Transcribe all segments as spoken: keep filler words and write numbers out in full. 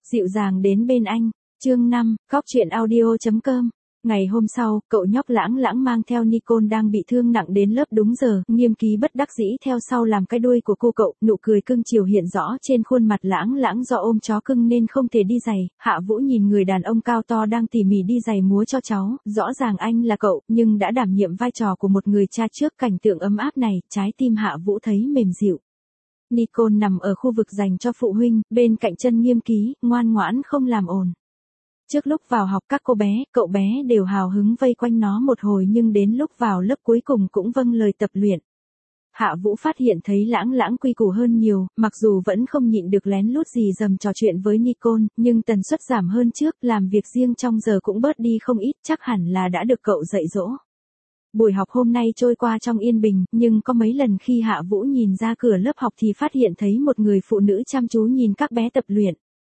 dịu dàng đến bên anh. Chương năm, góc truyện audio chấm com. Ngày hôm sau, cậu nhóc Lãng Lãng mang theo Nicole đang bị thương nặng đến lớp đúng giờ, Nghiêm Ký bất đắc dĩ theo sau làm cái đuôi của cô cậu, nụ cười cưng chiều hiện rõ trên khuôn mặt Lãng Lãng do ôm chó cưng nên không thể đi giày. Hạ Vũ nhìn người đàn ông cao to đang tỉ mỉ đi giày múa cho cháu, rõ ràng anh là cậu, nhưng đã đảm nhiệm vai trò của một người cha trước cảnh tượng ấm áp này, trái tim Hạ Vũ thấy mềm dịu. Nicole nằm ở khu vực dành cho phụ huynh, bên cạnh chân Nghiêm Ký, ngoan ngoãn không làm ồn. Trước lúc vào học các cô bé, cậu bé đều hào hứng vây quanh nó một hồi nhưng đến lúc vào lớp cuối cùng cũng vâng lời tập luyện. Hạ Vũ phát hiện thấy Lãng Lãng quy củ hơn nhiều, mặc dù vẫn không nhịn được lén lút gì dầm trò chuyện với Nicole, nhưng tần suất giảm hơn trước, làm việc riêng trong giờ cũng bớt đi không ít, chắc hẳn là đã được cậu dạy dỗ. Buổi học hôm nay trôi qua trong yên bình, nhưng có mấy lần khi Hạ Vũ nhìn ra cửa lớp học thì phát hiện thấy một người phụ nữ chăm chú nhìn các bé tập luyện.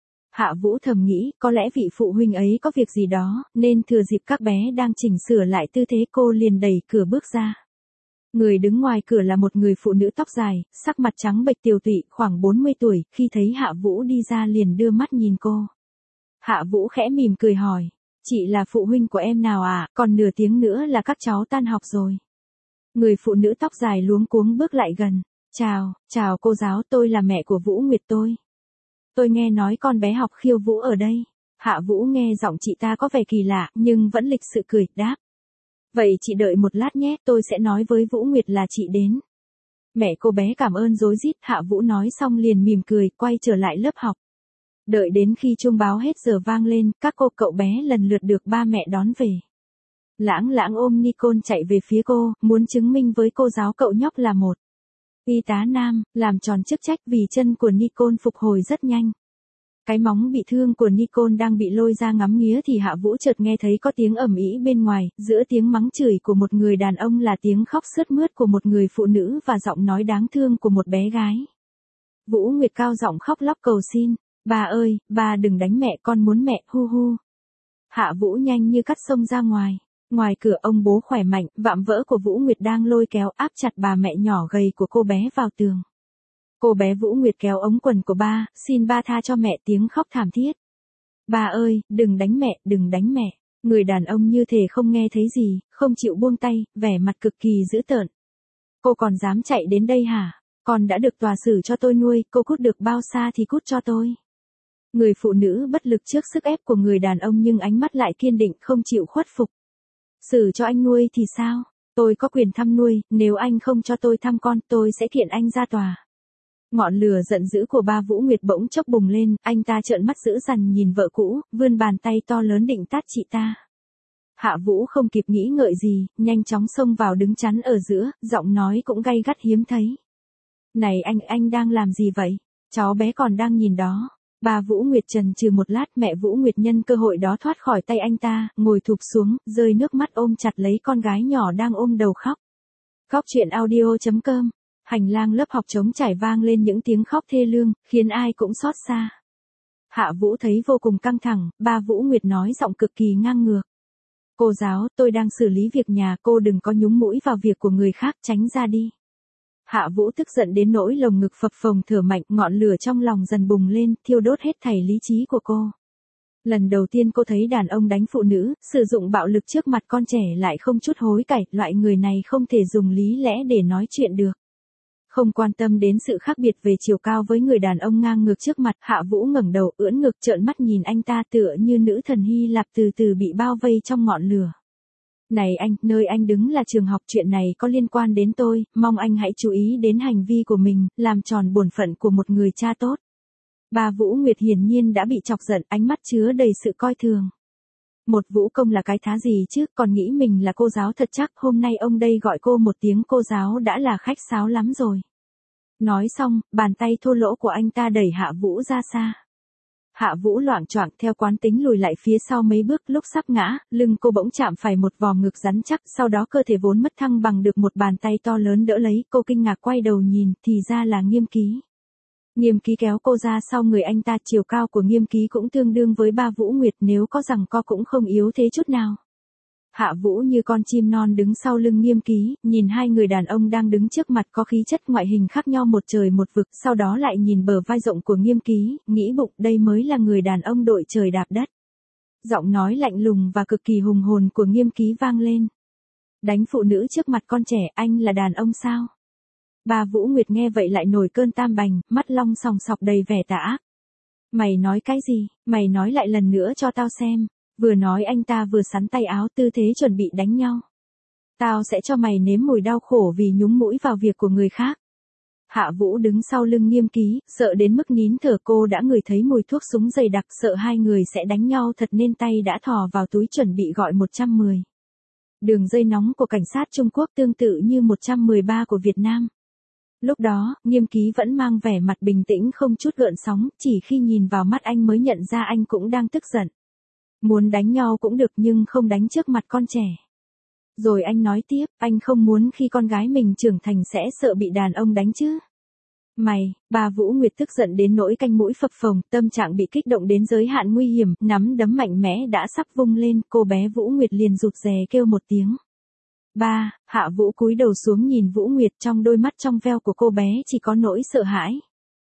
Hạ Vũ thầm nghĩ, có lẽ vị phụ huynh ấy có việc gì đó, nên thừa dịp các bé đang chỉnh sửa lại tư thế cô liền đẩy cửa bước ra. Người đứng ngoài cửa là một người phụ nữ tóc dài, sắc mặt trắng bệch tiều tụy, khoảng bốn mươi tuổi, khi thấy Hạ Vũ đi ra liền đưa mắt nhìn cô. Hạ Vũ khẽ mỉm cười hỏi, chị là phụ huynh của em nào à, còn nửa tiếng nữa là các cháu tan học rồi. Người phụ nữ tóc dài luống cuống bước lại gần, chào, chào cô giáo, tôi là mẹ của Vũ Nguyệt tôi. Tôi nghe nói con bé học khiêu vũ ở đây. Hạ Vũ nghe giọng chị ta có vẻ kỳ lạ, nhưng vẫn lịch sự cười, đáp. Vậy chị đợi một lát nhé, tôi sẽ nói với Vũ Nguyệt là chị đến. Mẹ cô bé cảm ơn rối rít, Hạ Vũ nói xong liền mỉm cười, quay trở lại lớp học. Đợi đến khi chuông báo hết giờ vang lên, các cô cậu bé lần lượt được ba mẹ đón về. Lãng Lãng ôm Nicole chạy về phía cô, muốn chứng minh với cô giáo cậu nhóc là một y tá nam, làm tròn chức trách vì chân của Nicole phục hồi rất nhanh. Cái móng bị thương của Nicole đang bị lôi ra ngắm nghía thì Hạ Vũ chợt nghe thấy có tiếng ầm ĩ bên ngoài, giữa tiếng mắng chửi của một người đàn ông là tiếng khóc sướt mướt của một người phụ nữ và giọng nói đáng thương của một bé gái. Vũ Nguyệt cao giọng khóc lóc cầu xin, bà ơi, bà đừng đánh mẹ, con muốn mẹ, hu hu. Hạ Vũ nhanh như cắt xông ra ngoài. Ngoài cửa ông bố khỏe mạnh, vạm vỡ của Vũ Nguyệt đang lôi kéo áp chặt bà mẹ nhỏ gầy của cô bé vào tường. Cô bé Vũ Nguyệt kéo ống quần của ba, xin ba tha cho mẹ, tiếng khóc thảm thiết. Bà ơi, đừng đánh mẹ, đừng đánh mẹ. Người đàn ông như thể không nghe thấy gì, không chịu buông tay, vẻ mặt cực kỳ dữ tợn. Cô còn dám chạy đến đây hả? Con đã được tòa xử cho tôi nuôi, cô cút được bao xa thì cút cho tôi. Người phụ nữ bất lực trước sức ép của người đàn ông nhưng ánh mắt lại kiên định không chịu khuất phục. Xử cho anh nuôi thì sao? Tôi có quyền thăm nuôi, nếu anh không cho tôi thăm con, tôi sẽ kiện anh ra tòa. Ngọn lửa giận dữ của ba Vũ Nguyệt bỗng chốc bùng lên, anh ta trợn mắt dữ dằn nhìn vợ cũ, vươn bàn tay to lớn định tát chị ta. Hạ Vũ không kịp nghĩ ngợi gì, nhanh chóng xông vào đứng chắn ở giữa, giọng nói cũng gay gắt hiếm thấy. Này anh, anh đang làm gì vậy? Cháu bé còn đang nhìn đó. Bà Vũ Nguyệt chần chừ một lát, mẹ Vũ Nguyệt nhân cơ hội đó thoát khỏi tay anh ta, ngồi thụp xuống, rơi nước mắt ôm chặt lấy con gái nhỏ đang ôm đầu khóc. Góc truyện audio chấm com. Hành lang lớp học trống trải vang lên những tiếng khóc thê lương, khiến ai cũng xót xa. Hạ Vũ thấy vô cùng căng thẳng, bà Vũ Nguyệt nói giọng cực kỳ ngang ngược. Cô giáo, tôi đang xử lý việc nhà, cô đừng có nhúng mũi vào việc của người khác, tránh ra đi. Hạ Vũ tức giận đến nỗi lồng ngực phập phồng thở mạnh, ngọn lửa trong lòng dần bùng lên, thiêu đốt hết thảy lý trí của cô. Lần đầu tiên cô thấy đàn ông đánh phụ nữ, sử dụng bạo lực trước mặt con trẻ lại không chút hối cải, loại người này không thể dùng lý lẽ để nói chuyện được. Không quan tâm đến sự khác biệt về chiều cao với người đàn ông ngang ngược trước mặt, Hạ Vũ ngẩng đầu ưỡn ngực trợn mắt nhìn anh ta tựa như nữ thần Hy Lạp từ từ bị bao vây trong ngọn lửa. Này anh, nơi anh đứng là trường học, chuyện này có liên quan đến tôi, mong anh hãy chú ý đến hành vi của mình, làm tròn bổn phận của một người cha tốt. Bà Vũ Nguyệt hiển nhiên đã bị chọc giận, ánh mắt chứa đầy sự coi thường. Một vũ công là cái thá gì chứ, còn nghĩ mình là cô giáo thật chắc, hôm nay ông đây gọi cô một tiếng cô giáo đã là khách sáo lắm rồi. Nói xong, bàn tay thô lỗ của anh ta đẩy Hạ Vũ ra xa. Hạ Vũ loạng choạng theo quán tính lùi lại phía sau mấy bước, lúc sắp ngã, lưng cô bỗng chạm phải một vòm ngực rắn chắc, sau đó cơ thể vốn mất thăng bằng được một bàn tay to lớn đỡ lấy, cô kinh ngạc quay đầu nhìn, thì ra là Nghiêm Ký. Nghiêm Ký kéo cô ra sau người anh ta, chiều cao của Nghiêm Ký cũng tương đương với ba Vũ Nguyệt, nếu có rằng co cũng không yếu thế chút nào. Hạ Vũ như con chim non đứng sau lưng Nghiêm Ký, nhìn hai người đàn ông đang đứng trước mặt có khí chất ngoại hình khác nhau một trời một vực, sau đó lại nhìn bờ vai rộng của Nghiêm Ký, nghĩ bụng đây mới là người đàn ông đội trời đạp đất. Giọng nói lạnh lùng và cực kỳ hùng hồn của Nghiêm Ký vang lên. Đánh phụ nữ trước mặt con trẻ, anh là đàn ông sao? Bà Vũ Nguyệt nghe vậy lại nổi cơn tam bành, mắt long sòng sọc đầy vẻ tà ác. Mày nói cái gì, mày nói lại lần nữa cho tao xem. Vừa nói anh ta vừa sắn tay áo tư thế chuẩn bị đánh nhau. Tao sẽ cho mày nếm mùi đau khổ vì nhúng mũi vào việc của người khác. Hạ Vũ đứng sau lưng Nghiêm Ký, sợ đến mức nín thở, cô đã ngửi thấy mùi thuốc súng dày đặc, sợ hai người sẽ đánh nhau thật nên tay đã thò vào túi chuẩn bị gọi một trăm mười. Đường dây nóng của cảnh sát Trung Quốc tương tự như một trăm mười ba của Việt Nam. Lúc đó, Nghiêm Ký vẫn mang vẻ mặt bình tĩnh không chút gợn sóng, chỉ khi nhìn vào mắt anh mới nhận ra anh cũng đang tức giận. Muốn đánh nhau cũng được nhưng không đánh trước mặt con trẻ. Rồi anh nói tiếp, anh không muốn khi con gái mình trưởng thành sẽ sợ bị đàn ông đánh chứ. Mày, bà Vũ Nguyệt tức giận đến nỗi canh mũi phập phồng, tâm trạng bị kích động đến giới hạn nguy hiểm, nắm đấm mạnh mẽ đã sắp vung lên, cô bé Vũ Nguyệt liền rụt rè kêu một tiếng. Ba, Hạ Vũ cúi đầu xuống nhìn Vũ Nguyệt, trong đôi mắt trong veo của cô bé chỉ có nỗi sợ hãi.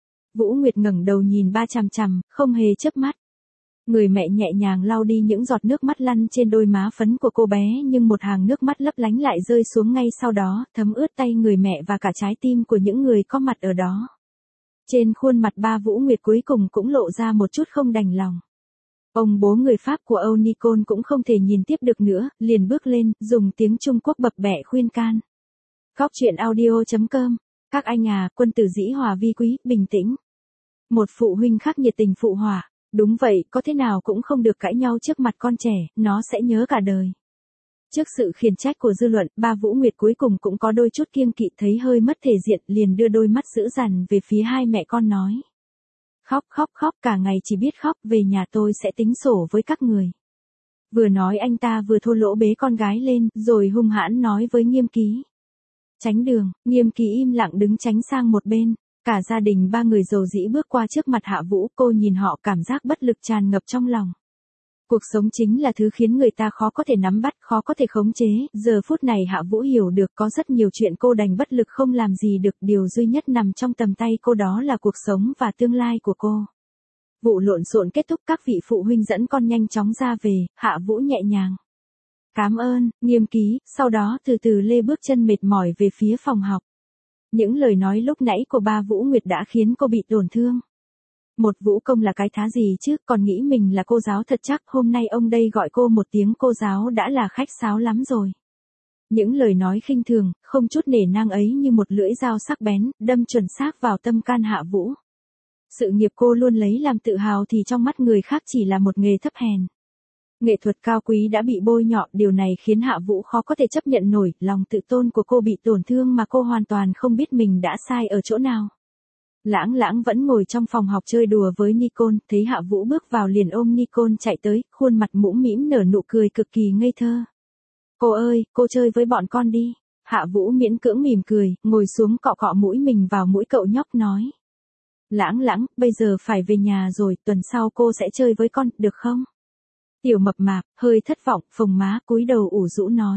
Vũ Nguyệt ngẩng đầu nhìn ba chằm chằm, không hề chớp mắt. Người mẹ nhẹ nhàng lau đi những giọt nước mắt lăn trên đôi má phấn của cô bé, nhưng một hàng nước mắt lấp lánh lại rơi xuống ngay sau đó, thấm ướt tay người mẹ và cả trái tim của những người có mặt ở đó. Trên khuôn mặt ba Vũ Nguyệt cuối cùng cũng lộ ra một chút không đành lòng. Ông bố người Pháp của Âu Nicole cũng không thể nhìn tiếp được nữa, liền bước lên, dùng tiếng Trung Quốc bập bẹ khuyên can. Góc truyện audio chấm com. Các anh à, quân tử dĩ hòa vi quý, bình tĩnh. Một phụ huynh khác nhiệt tình phụ họa. Đúng vậy, có thế nào cũng không được cãi nhau trước mặt con trẻ, nó sẽ nhớ cả đời. Trước sự khiển trách của dư luận, ba Vũ Nguyệt cuối cùng cũng có đôi chút kiêng kỵ, thấy hơi mất thể diện, liền đưa đôi mắt dữ dằn về phía hai mẹ con nói. Khóc khóc khóc cả ngày chỉ biết khóc, về nhà tôi sẽ tính sổ với các người. Vừa nói anh ta vừa thô lỗ bế con gái lên, rồi hung hãn nói với Nghiêm Ký. Tránh đường, Nghiêm Ký im lặng đứng tránh sang một bên. Cả gia đình ba người dầu dĩ bước qua trước mặt Hạ Vũ, cô nhìn họ cảm giác bất lực tràn ngập trong lòng. Cuộc sống chính là thứ khiến người ta khó có thể nắm bắt, khó có thể khống chế, giờ phút này Hạ Vũ hiểu được có rất nhiều chuyện cô đành bất lực không làm gì được, điều duy nhất nằm trong tầm tay cô đó là cuộc sống và tương lai của cô. Vụ lộn xộn kết thúc, các vị phụ huynh dẫn con nhanh chóng ra về, Hạ Vũ nhẹ nhàng. Cảm ơn, Nghiêm Ký, sau đó từ từ lê bước chân mệt mỏi về phía phòng học. Những lời nói lúc nãy của ba Vũ Nguyệt đã khiến cô bị tổn thương. Một vũ công là cái thá gì chứ, còn nghĩ mình là cô giáo thật chắc, hôm nay ông đây gọi cô một tiếng cô giáo đã là khách sáo lắm rồi. Những lời nói khinh thường, không chút nể nang ấy như một lưỡi dao sắc bén, đâm chuẩn xác vào tâm can Hạ Vũ. Sự nghiệp cô luôn lấy làm tự hào thì trong mắt người khác chỉ là một nghề thấp hèn. Nghệ thuật cao quý đã bị bôi nhọ, điều này khiến Hạ Vũ khó có thể chấp nhận nổi, lòng tự tôn của cô bị tổn thương mà cô hoàn toàn không biết mình đã sai ở chỗ nào. Lãng Lãng vẫn ngồi trong phòng học chơi đùa với Nicole, thấy Hạ Vũ bước vào liền ôm Nicole chạy tới, khuôn mặt mũm mĩm nở nụ cười cực kỳ ngây thơ. Cô ơi, cô chơi với bọn con đi. Hạ Vũ miễn cưỡng mỉm cười, ngồi xuống cọ cọ mũi mình vào mũi cậu nhóc nói. Lãng Lãng, bây giờ phải về nhà rồi, tuần sau cô sẽ chơi với con, được không? Tiểu mập mạp, hơi thất vọng, phồng má, cúi đầu ủ rũ nói.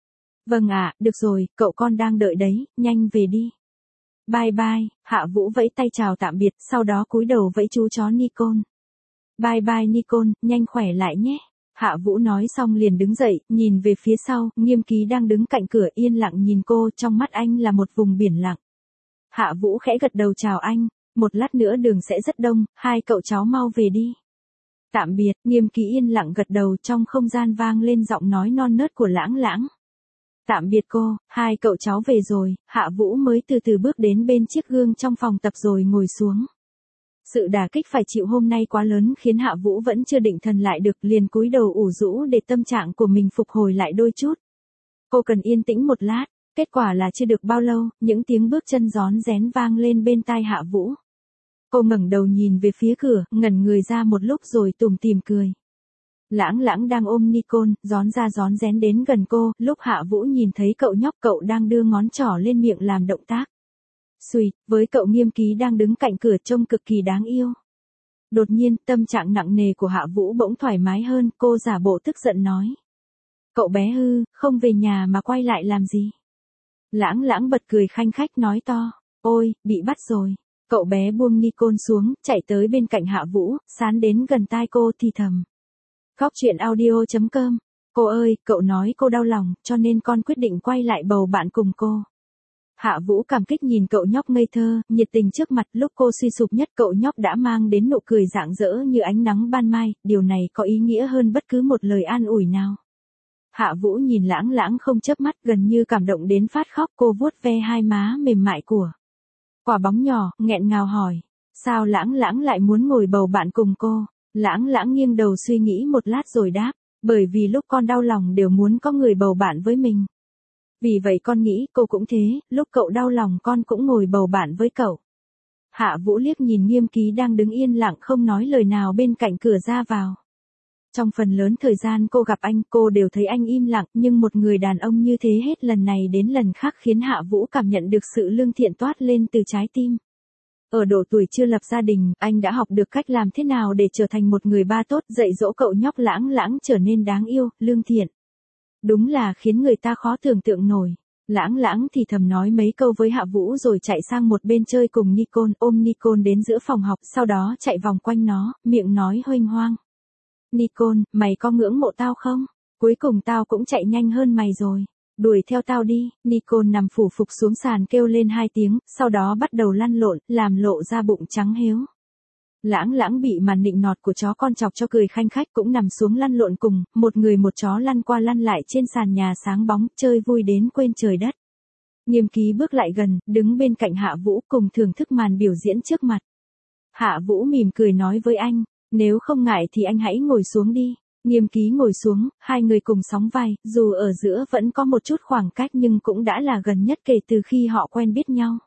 Vâng ạ, được rồi, cậu con đang đợi đấy, nhanh về đi. Bye bye, Hạ Vũ vẫy tay chào tạm biệt, sau đó cúi đầu vẫy chú chó Nicole. Bye bye Nicole, nhanh khỏe lại nhé. Hạ Vũ nói xong liền đứng dậy, nhìn về phía sau, Nghiêm Ký đang đứng cạnh cửa yên lặng nhìn cô, trong mắt anh là một vùng biển lặng. Hạ Vũ khẽ gật đầu chào anh, một lát nữa đường sẽ rất đông, hai cậu cháu mau về đi. Tạm biệt, Nghiêm Ký yên lặng gật đầu, trong không gian vang lên giọng nói non nớt của Lãng Lãng. Tạm biệt cô, hai cậu cháu về rồi, Hạ Vũ mới từ từ bước đến bên chiếc gương trong phòng tập rồi ngồi xuống. Sự đả kích phải chịu hôm nay quá lớn khiến Hạ Vũ vẫn chưa định thần lại được, liền cúi đầu ủ rũ để tâm trạng của mình phục hồi lại đôi chút. Cô cần yên tĩnh một lát, kết quả là chưa được bao lâu, những tiếng bước chân rón rén vang lên bên tai Hạ Vũ. Cô ngẩng đầu nhìn về phía cửa, ngẩn người ra một lúc rồi tủm tỉm cười. Lãng Lãng đang ôm Nicole, rón ra rón rén đến gần cô, lúc Hạ Vũ nhìn thấy cậu nhóc cậu đang đưa ngón trỏ lên miệng làm động tác. Xùi, với cậu Nghiêm Ký đang đứng cạnh cửa trông cực kỳ đáng yêu. Đột nhiên, tâm trạng nặng nề của Hạ Vũ bỗng thoải mái hơn, cô giả bộ tức giận nói. cậu bé hư, không về nhà mà quay lại làm gì? Lãng lãng bật cười khanh khách nói to, ôi, bị bắt rồi. Cậu bé buông Nikon xuống, chạy tới bên cạnh Hạ Vũ, sán đến gần tai cô thì thầm. Góc chuyện audio chấm com. Cô ơi, cậu nói cô đau lòng, cho nên con quyết định quay lại bầu bạn cùng cô. Hạ Vũ cảm kích nhìn cậu nhóc ngây thơ, nhiệt tình trước mặt. Lúc cô suy sụp nhất cậu nhóc đã mang đến nụ cười rạng rỡ như ánh nắng ban mai, điều này có ý nghĩa hơn bất cứ một lời an ủi nào. Hạ Vũ nhìn lãng lãng không chớp mắt, gần như cảm động đến phát khóc. Cô vuốt ve hai má mềm mại của quả bóng nhỏ, nghẹn ngào hỏi, sao lãng lãng lại muốn ngồi bầu bạn cùng cô? Lãng lãng nghiêng đầu suy nghĩ một lát rồi đáp, bởi vì lúc con đau lòng đều muốn có người bầu bạn với mình. Vì vậy con nghĩ cô cũng thế, lúc cậu đau lòng con cũng ngồi bầu bạn với cậu. Hạ Vũ liếc nhìn Nghiêm Ký đang đứng yên lặng không nói lời nào bên cạnh cửa ra vào. Trong phần lớn thời gian cô gặp anh, cô đều thấy anh im lặng, nhưng một người đàn ông như thế hết lần này đến lần khác khiến Hạ Vũ cảm nhận được sự lương thiện toát lên từ trái tim. Ở độ tuổi chưa lập gia đình, anh đã học được cách làm thế nào để trở thành một người ba tốt, dạy dỗ cậu nhóc lãng lãng trở nên đáng yêu, lương thiện. Đúng là khiến người ta khó tưởng tượng nổi. Lãng lãng thì thầm nói mấy câu với Hạ Vũ rồi chạy sang một bên chơi cùng Nikon, ôm Nikon đến giữa phòng học, sau đó chạy vòng quanh nó, miệng nói huênh hoang. Nikon, mày có ngưỡng mộ tao không? Cuối cùng tao cũng chạy nhanh hơn mày rồi. Đuổi theo tao đi. Nikon nằm phủ phục xuống sàn kêu lên hai tiếng, sau đó bắt đầu lăn lộn, làm lộ ra bụng trắng héo. Lãng lãng bị màn nịnh nọt của chó con chọc cho cười khanh khách cũng nằm xuống lăn lộn cùng, một người một chó lăn qua lăn lại trên sàn nhà sáng bóng, chơi vui đến quên trời đất. Nghiêm Ký bước lại gần, đứng bên cạnh Hạ Vũ cùng thưởng thức màn biểu diễn trước mặt. Hạ Vũ mỉm cười nói với anh, nếu không ngại thì anh hãy ngồi xuống đi. Nghiêm Ký ngồi xuống, hai người cùng sóng vai, dù ở giữa vẫn có một chút khoảng cách nhưng cũng đã là gần nhất kể từ khi họ quen biết nhau.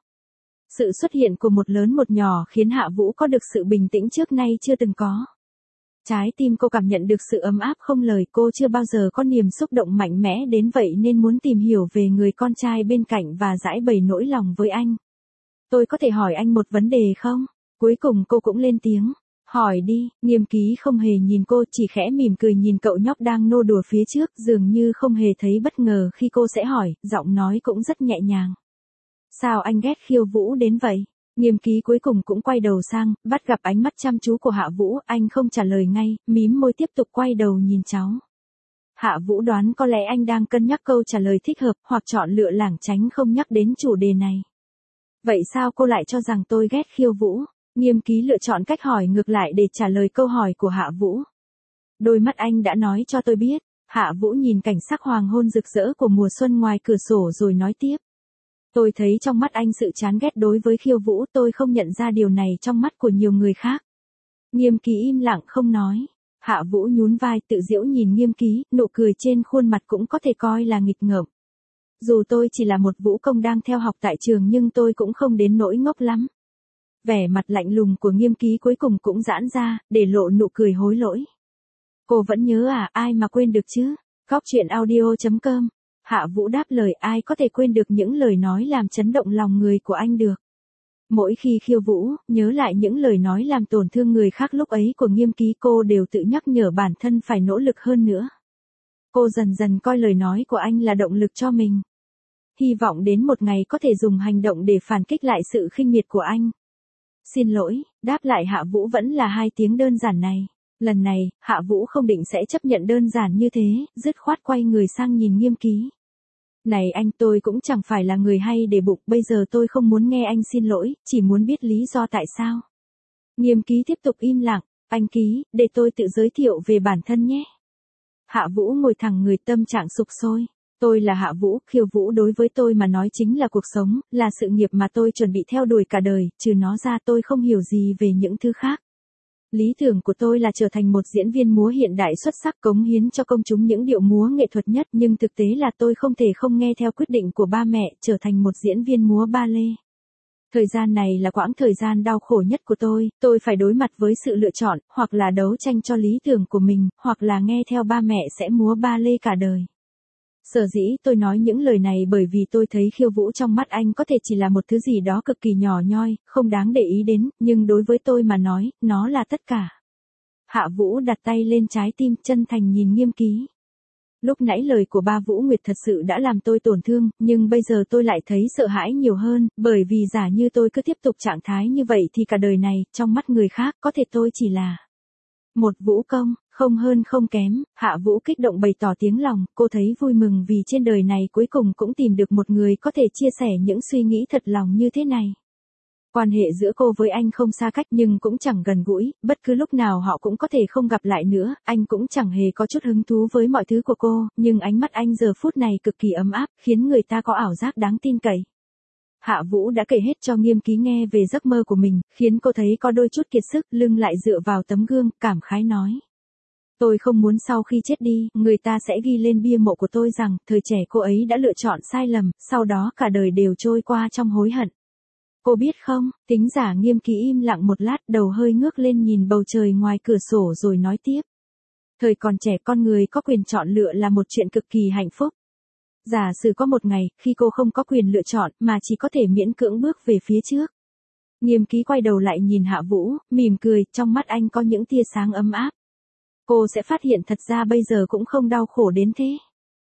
Sự xuất hiện của một lớn một nhỏ khiến Hạ Vũ có được sự bình tĩnh trước nay chưa từng có. Trái tim cô cảm nhận được sự ấm áp không lời, cô chưa bao giờ có niềm xúc động mạnh mẽ đến vậy nên muốn tìm hiểu về người con trai bên cạnh và giải bày nỗi lòng với anh. Tôi có thể hỏi anh một vấn đề không? Cuối cùng cô cũng lên tiếng. Hỏi đi. Nghiêm Ký không hề nhìn cô, chỉ khẽ mỉm cười nhìn cậu nhóc đang nô đùa phía trước, dường như không hề thấy bất ngờ khi cô sẽ hỏi, giọng nói cũng rất nhẹ nhàng. Sao anh ghét Khiêu Vũ đến vậy? Nghiêm Ký cuối cùng cũng quay đầu sang, bắt gặp ánh mắt chăm chú của Hạ Vũ, anh không trả lời ngay, mím môi tiếp tục quay đầu nhìn cháu. Hạ Vũ đoán có lẽ anh đang cân nhắc câu trả lời thích hợp, hoặc chọn lựa lảng tránh không nhắc đến chủ đề này. Vậy sao cô lại cho rằng tôi ghét Khiêu Vũ? Nghiêm Ký lựa chọn cách hỏi ngược lại để trả lời câu hỏi của Hạ Vũ. Đôi mắt anh đã nói cho tôi biết. Hạ Vũ nhìn cảnh sắc hoàng hôn rực rỡ của mùa xuân ngoài cửa sổ rồi nói tiếp. Tôi thấy trong mắt anh sự chán ghét đối với Khiêu Vũ, tôi không nhận ra điều này trong mắt của nhiều người khác. Nghiêm Ký im lặng không nói. Hạ Vũ nhún vai tự giễu nhìn Nghiêm Ký, nụ cười trên khuôn mặt cũng có thể coi là nghịch ngợm. Dù tôi chỉ là một vũ công đang theo học tại trường nhưng tôi cũng không đến nỗi ngốc lắm. Vẻ mặt lạnh lùng của Nghiêm Ký cuối cùng cũng giãn ra, để lộ nụ cười hối lỗi. Cô vẫn nhớ à, ai mà quên được chứ? Góc chuyện audio chấm com. Hạ Vũ đáp lời, ai có thể quên được những lời nói làm chấn động lòng người của anh được. Mỗi khi Khiêu Vũ, nhớ lại những lời nói làm tổn thương người khác lúc ấy của Nghiêm Ký, cô đều tự nhắc nhở bản thân phải nỗ lực hơn nữa. Cô dần dần coi lời nói của anh là động lực cho mình. Hy vọng đến một ngày có thể dùng hành động để phản kích lại sự khinh miệt của anh. Xin lỗi, đáp lại Hạ Vũ vẫn là hai tiếng đơn giản này. Lần này, Hạ Vũ không định sẽ chấp nhận đơn giản như thế, dứt khoát quay người sang nhìn Nghiêm Ký. Này anh, tôi cũng chẳng phải là người hay để bụng, bây giờ tôi không muốn nghe anh xin lỗi, chỉ muốn biết lý do tại sao. Nghiêm Ký tiếp tục im lặng, anh Ký, để tôi tự giới thiệu về bản thân nhé. Hạ Vũ ngồi thẳng người, tâm trạng sục sôi. Tôi là Hạ Vũ, Khiêu Vũ đối với tôi mà nói chính là cuộc sống, là sự nghiệp mà tôi chuẩn bị theo đuổi cả đời, trừ nó ra tôi không hiểu gì về những thứ khác. Lý tưởng của tôi là trở thành một diễn viên múa hiện đại xuất sắc, cống hiến cho công chúng những điệu múa nghệ thuật nhất, nhưng thực tế là tôi không thể không nghe theo quyết định của ba mẹ, trở thành một diễn viên múa ba lê. Thời gian này là quãng thời gian đau khổ nhất của tôi, tôi phải đối mặt với sự lựa chọn, hoặc là đấu tranh cho lý tưởng của mình, hoặc là nghe theo ba mẹ sẽ múa ba lê cả đời. Sở dĩ tôi nói những lời này bởi vì tôi thấy Khiêu Vũ trong mắt anh có thể chỉ là một thứ gì đó cực kỳ nhỏ nhoi, không đáng để ý đến, nhưng đối với tôi mà nói, nó là tất cả. Hạ Vũ đặt tay lên trái tim, chân thành nhìn Nghiêm Ký. Lúc nãy lời của ba Vũ Nguyệt thật sự đã làm tôi tổn thương, nhưng bây giờ tôi lại thấy sợ hãi nhiều hơn, bởi vì giả như tôi cứ tiếp tục trạng thái như vậy thì cả đời này, trong mắt người khác, có thể tôi chỉ là một vũ công, không hơn không kém. Hạ Vũ kích động bày tỏ tiếng lòng, cô thấy vui mừng vì trên đời này cuối cùng cũng tìm được một người có thể chia sẻ những suy nghĩ thật lòng như thế này. Quan hệ giữa cô với anh không xa cách nhưng cũng chẳng gần gũi, bất cứ lúc nào họ cũng có thể không gặp lại nữa, anh cũng chẳng hề có chút hứng thú với mọi thứ của cô, nhưng ánh mắt anh giờ phút này cực kỳ ấm áp, khiến người ta có ảo giác đáng tin cậy. Hạ Vũ đã kể hết cho Nghiêm Ký nghe về giấc mơ của mình, khiến cô thấy có đôi chút kiệt sức, lưng lại dựa vào tấm gương, cảm khái nói. Tôi không muốn sau khi chết đi, người ta sẽ ghi lên bia mộ của tôi rằng, thời trẻ cô ấy đã lựa chọn sai lầm, sau đó cả đời đều trôi qua trong hối hận. Cô biết không, Thính giả Nghiêm Ký im lặng một lát, đầu hơi ngước lên nhìn bầu trời ngoài cửa sổ rồi nói tiếp. Thời còn trẻ con người có quyền chọn lựa là một chuyện cực kỳ hạnh phúc. Giả sử có một ngày, khi cô không có quyền lựa chọn, mà chỉ có thể miễn cưỡng bước về phía trước. Nghiêm Ký quay đầu lại nhìn Hạ Vũ, mỉm cười, trong mắt anh có những tia sáng ấm áp. Cô sẽ phát hiện thật ra bây giờ cũng không đau khổ đến thế.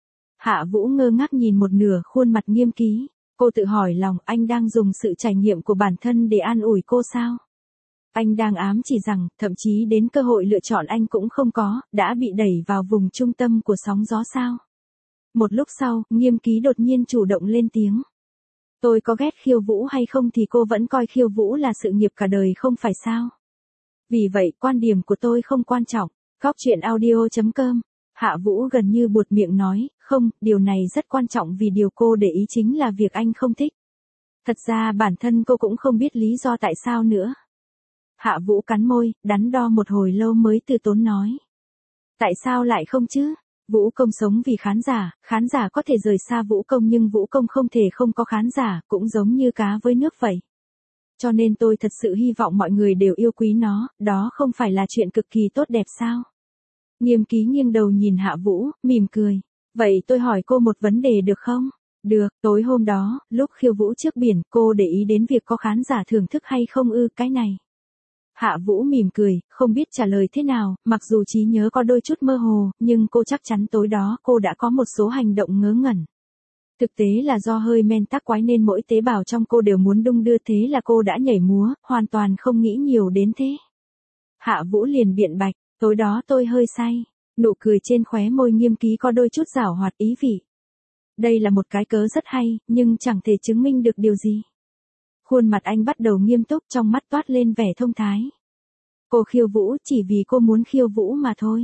Hạ Vũ ngơ ngác nhìn một nửa khuôn mặt Nghiêm Ký. Cô tự hỏi lòng, anh đang dùng sự trải nghiệm của bản thân để an ủi cô sao? Anh đang ám chỉ rằng, thậm chí đến cơ hội lựa chọn anh cũng không có, đã bị đẩy vào vùng trung tâm của sóng gió sao? Một lúc sau, Nghiêm Ký đột nhiên chủ động lên tiếng. Tôi có ghét khiêu vũ hay không thì cô vẫn coi khiêu vũ là sự nghiệp cả đời không phải sao? Vì vậy, quan điểm của tôi không quan trọng. Góc truyện audio chấm com. Hạ Vũ gần như buột miệng nói, không, điều này rất quan trọng vì điều cô để ý chính là việc anh không thích. Thật ra bản thân cô cũng không biết lý do tại sao nữa. Hạ Vũ cắn môi, đắn đo một hồi lâu mới từ tốn nói. Tại sao lại không chứ? Vũ công sống vì khán giả, khán giả có thể rời xa Vũ công nhưng Vũ công không thể không có khán giả, cũng giống như cá với nước vậy. Cho nên tôi thật sự hy vọng mọi người đều yêu quý nó, đó không phải là chuyện cực kỳ tốt đẹp sao? Nghiêm Ký nghiêng đầu nhìn Hạ Vũ, mỉm cười. Vậy tôi hỏi cô một vấn đề được không? Được, tối hôm đó, lúc khiêu vũ trước biển, cô để ý đến việc có khán giả thưởng thức hay không ư cái này? Hạ Vũ mỉm cười, không biết trả lời thế nào, mặc dù trí nhớ có đôi chút mơ hồ, nhưng cô chắc chắn tối đó cô đã có một số hành động ngớ ngẩn. Thực tế là do hơi men tắc quái nên mỗi tế bào trong cô đều muốn đung đưa, thế là cô đã nhảy múa, hoàn toàn không nghĩ nhiều đến thế. Hạ Vũ liền biện bạch, tối đó tôi hơi say. Nụ cười trên khóe môi Nghiêm Ký có đôi chút giảo hoạt ý vị. Đây là một cái cớ rất hay, nhưng chẳng thể chứng minh được điều gì. Khuôn mặt anh bắt đầu nghiêm túc, trong mắt toát lên vẻ thông thái. Cô khiêu vũ chỉ vì cô muốn khiêu vũ mà thôi.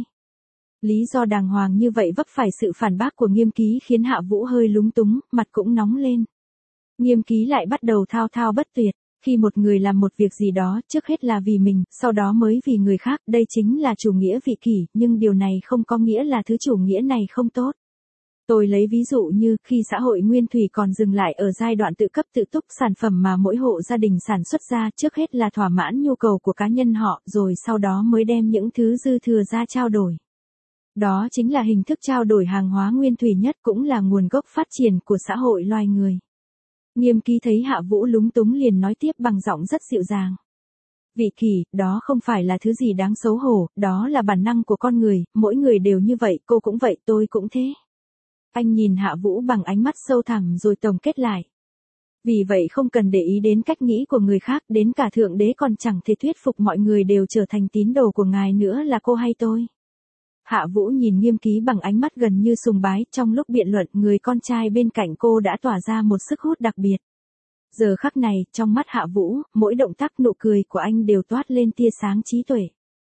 Lý do đàng hoàng như vậy vấp phải sự phản bác của Nghiêm Ký khiến Hạ Vũ hơi lúng túng, mặt cũng nóng lên. Nghiêm Ký lại bắt đầu thao thao bất tuyệt. Khi một người làm một việc gì đó, trước hết là vì mình, sau đó mới vì người khác, đây chính là chủ nghĩa vị kỷ, nhưng điều này không có nghĩa là thứ chủ nghĩa này không tốt. Tôi lấy ví dụ như, khi xã hội nguyên thủy còn dừng lại ở giai đoạn tự cấp tự túc, sản phẩm mà mỗi hộ gia đình sản xuất ra trước hết là thỏa mãn nhu cầu của cá nhân họ, rồi sau đó mới đem những thứ dư thừa ra trao đổi. Đó chính là hình thức trao đổi hàng hóa nguyên thủy nhất, cũng là nguồn gốc phát triển của xã hội loài người. Nghiêm Ký thấy Hạ Vũ lúng túng liền nói tiếp bằng giọng rất dịu dàng. Vị kỷ, đó không phải là thứ gì đáng xấu hổ, đó là bản năng của con người, mỗi người đều như vậy, cô cũng vậy, tôi cũng thế. Anh nhìn Hạ Vũ bằng ánh mắt sâu thẳm rồi tổng kết lại. Vì vậy không cần để ý đến cách nghĩ của người khác, đến cả Thượng Đế còn chẳng thể thuyết phục mọi người đều trở thành tín đồ của Ngài nữa là cô hay tôi. Hạ Vũ nhìn Nghiêm Ký bằng ánh mắt gần như sùng bái, trong lúc biện luận, người con trai bên cạnh cô đã tỏa ra một sức hút đặc biệt. Giờ khắc này, trong mắt Hạ Vũ, mỗi động tác nụ cười của anh đều toát lên tia sáng trí tuệ.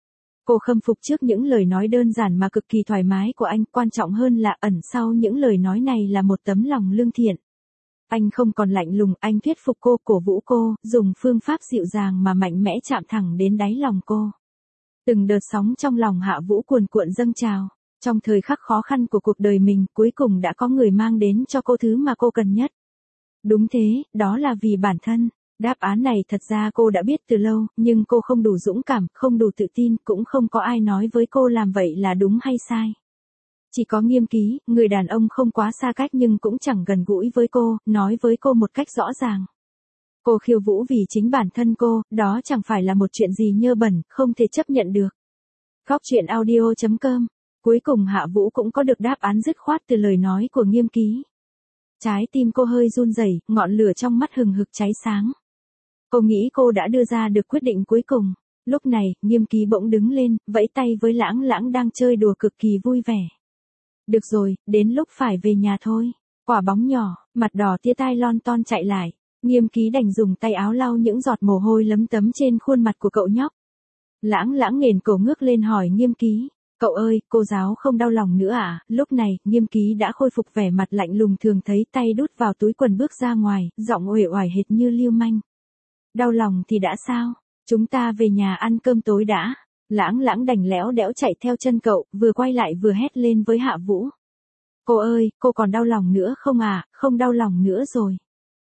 Cô khâm phục trước những lời nói đơn giản mà cực kỳ thoải mái của anh, quan trọng hơn là ẩn sau những lời nói này là một tấm lòng lương thiện. Anh không còn lạnh lùng, anh thuyết phục cô, cổ vũ cô, dùng phương pháp dịu dàng mà mạnh mẽ chạm thẳng đến đáy lòng cô. Từng đợt sóng trong lòng Hạ Vũ cuồn cuộn dâng trào. Trong thời khắc khó khăn của cuộc đời mình, cuối cùng đã có người mang đến cho cô thứ mà cô cần nhất. Đúng thế, đó là vì bản thân. Đáp án này thật ra cô đã biết từ lâu, nhưng cô không đủ dũng cảm, không đủ tự tin, cũng không có ai nói với cô làm vậy là đúng hay sai. Chỉ có Nghiêm Ký, người đàn ông không quá xa cách nhưng cũng chẳng gần gũi với cô, nói với cô một cách rõ ràng. Cô khiêu vũ vì chính bản thân cô, đó chẳng phải là một chuyện gì nhơ bẩn, không thể chấp nhận được. Góc truyện audio chấm com Cuối cùng Hạ Vũ cũng có được đáp án dứt khoát từ lời nói của Nghiêm Ký. Trái tim cô hơi run rẩy, ngọn lửa trong mắt hừng hực cháy sáng. Cô nghĩ cô đã đưa ra được quyết định cuối cùng. Lúc này, Nghiêm Ký bỗng đứng lên, vẫy tay với Lãng Lãng đang chơi đùa cực kỳ vui vẻ. Được rồi, đến lúc phải về nhà thôi. Quả bóng nhỏ, mặt đỏ tia tai lon ton chạy lại. Nghiêm Ký đành dùng tay áo lau những giọt mồ hôi lấm tấm trên khuôn mặt của cậu nhóc. Lãng Lãng nghển cổ ngước lên hỏi Nghiêm Ký. Cậu ơi, cô giáo không đau lòng nữa à? Lúc này, Nghiêm Ký đã khôi phục vẻ mặt lạnh lùng thường thấy, tay đút vào túi quần bước ra ngoài, giọng uể oải hệt như lưu manh. Đau lòng thì đã sao? Chúng ta về nhà ăn cơm tối đã. Lãng Lãng đành lẽo đẽo chạy theo chân cậu, vừa quay lại vừa hét lên với Hạ Vũ. Cô ơi, cô còn đau lòng nữa không à? Không đau lòng nữa rồi.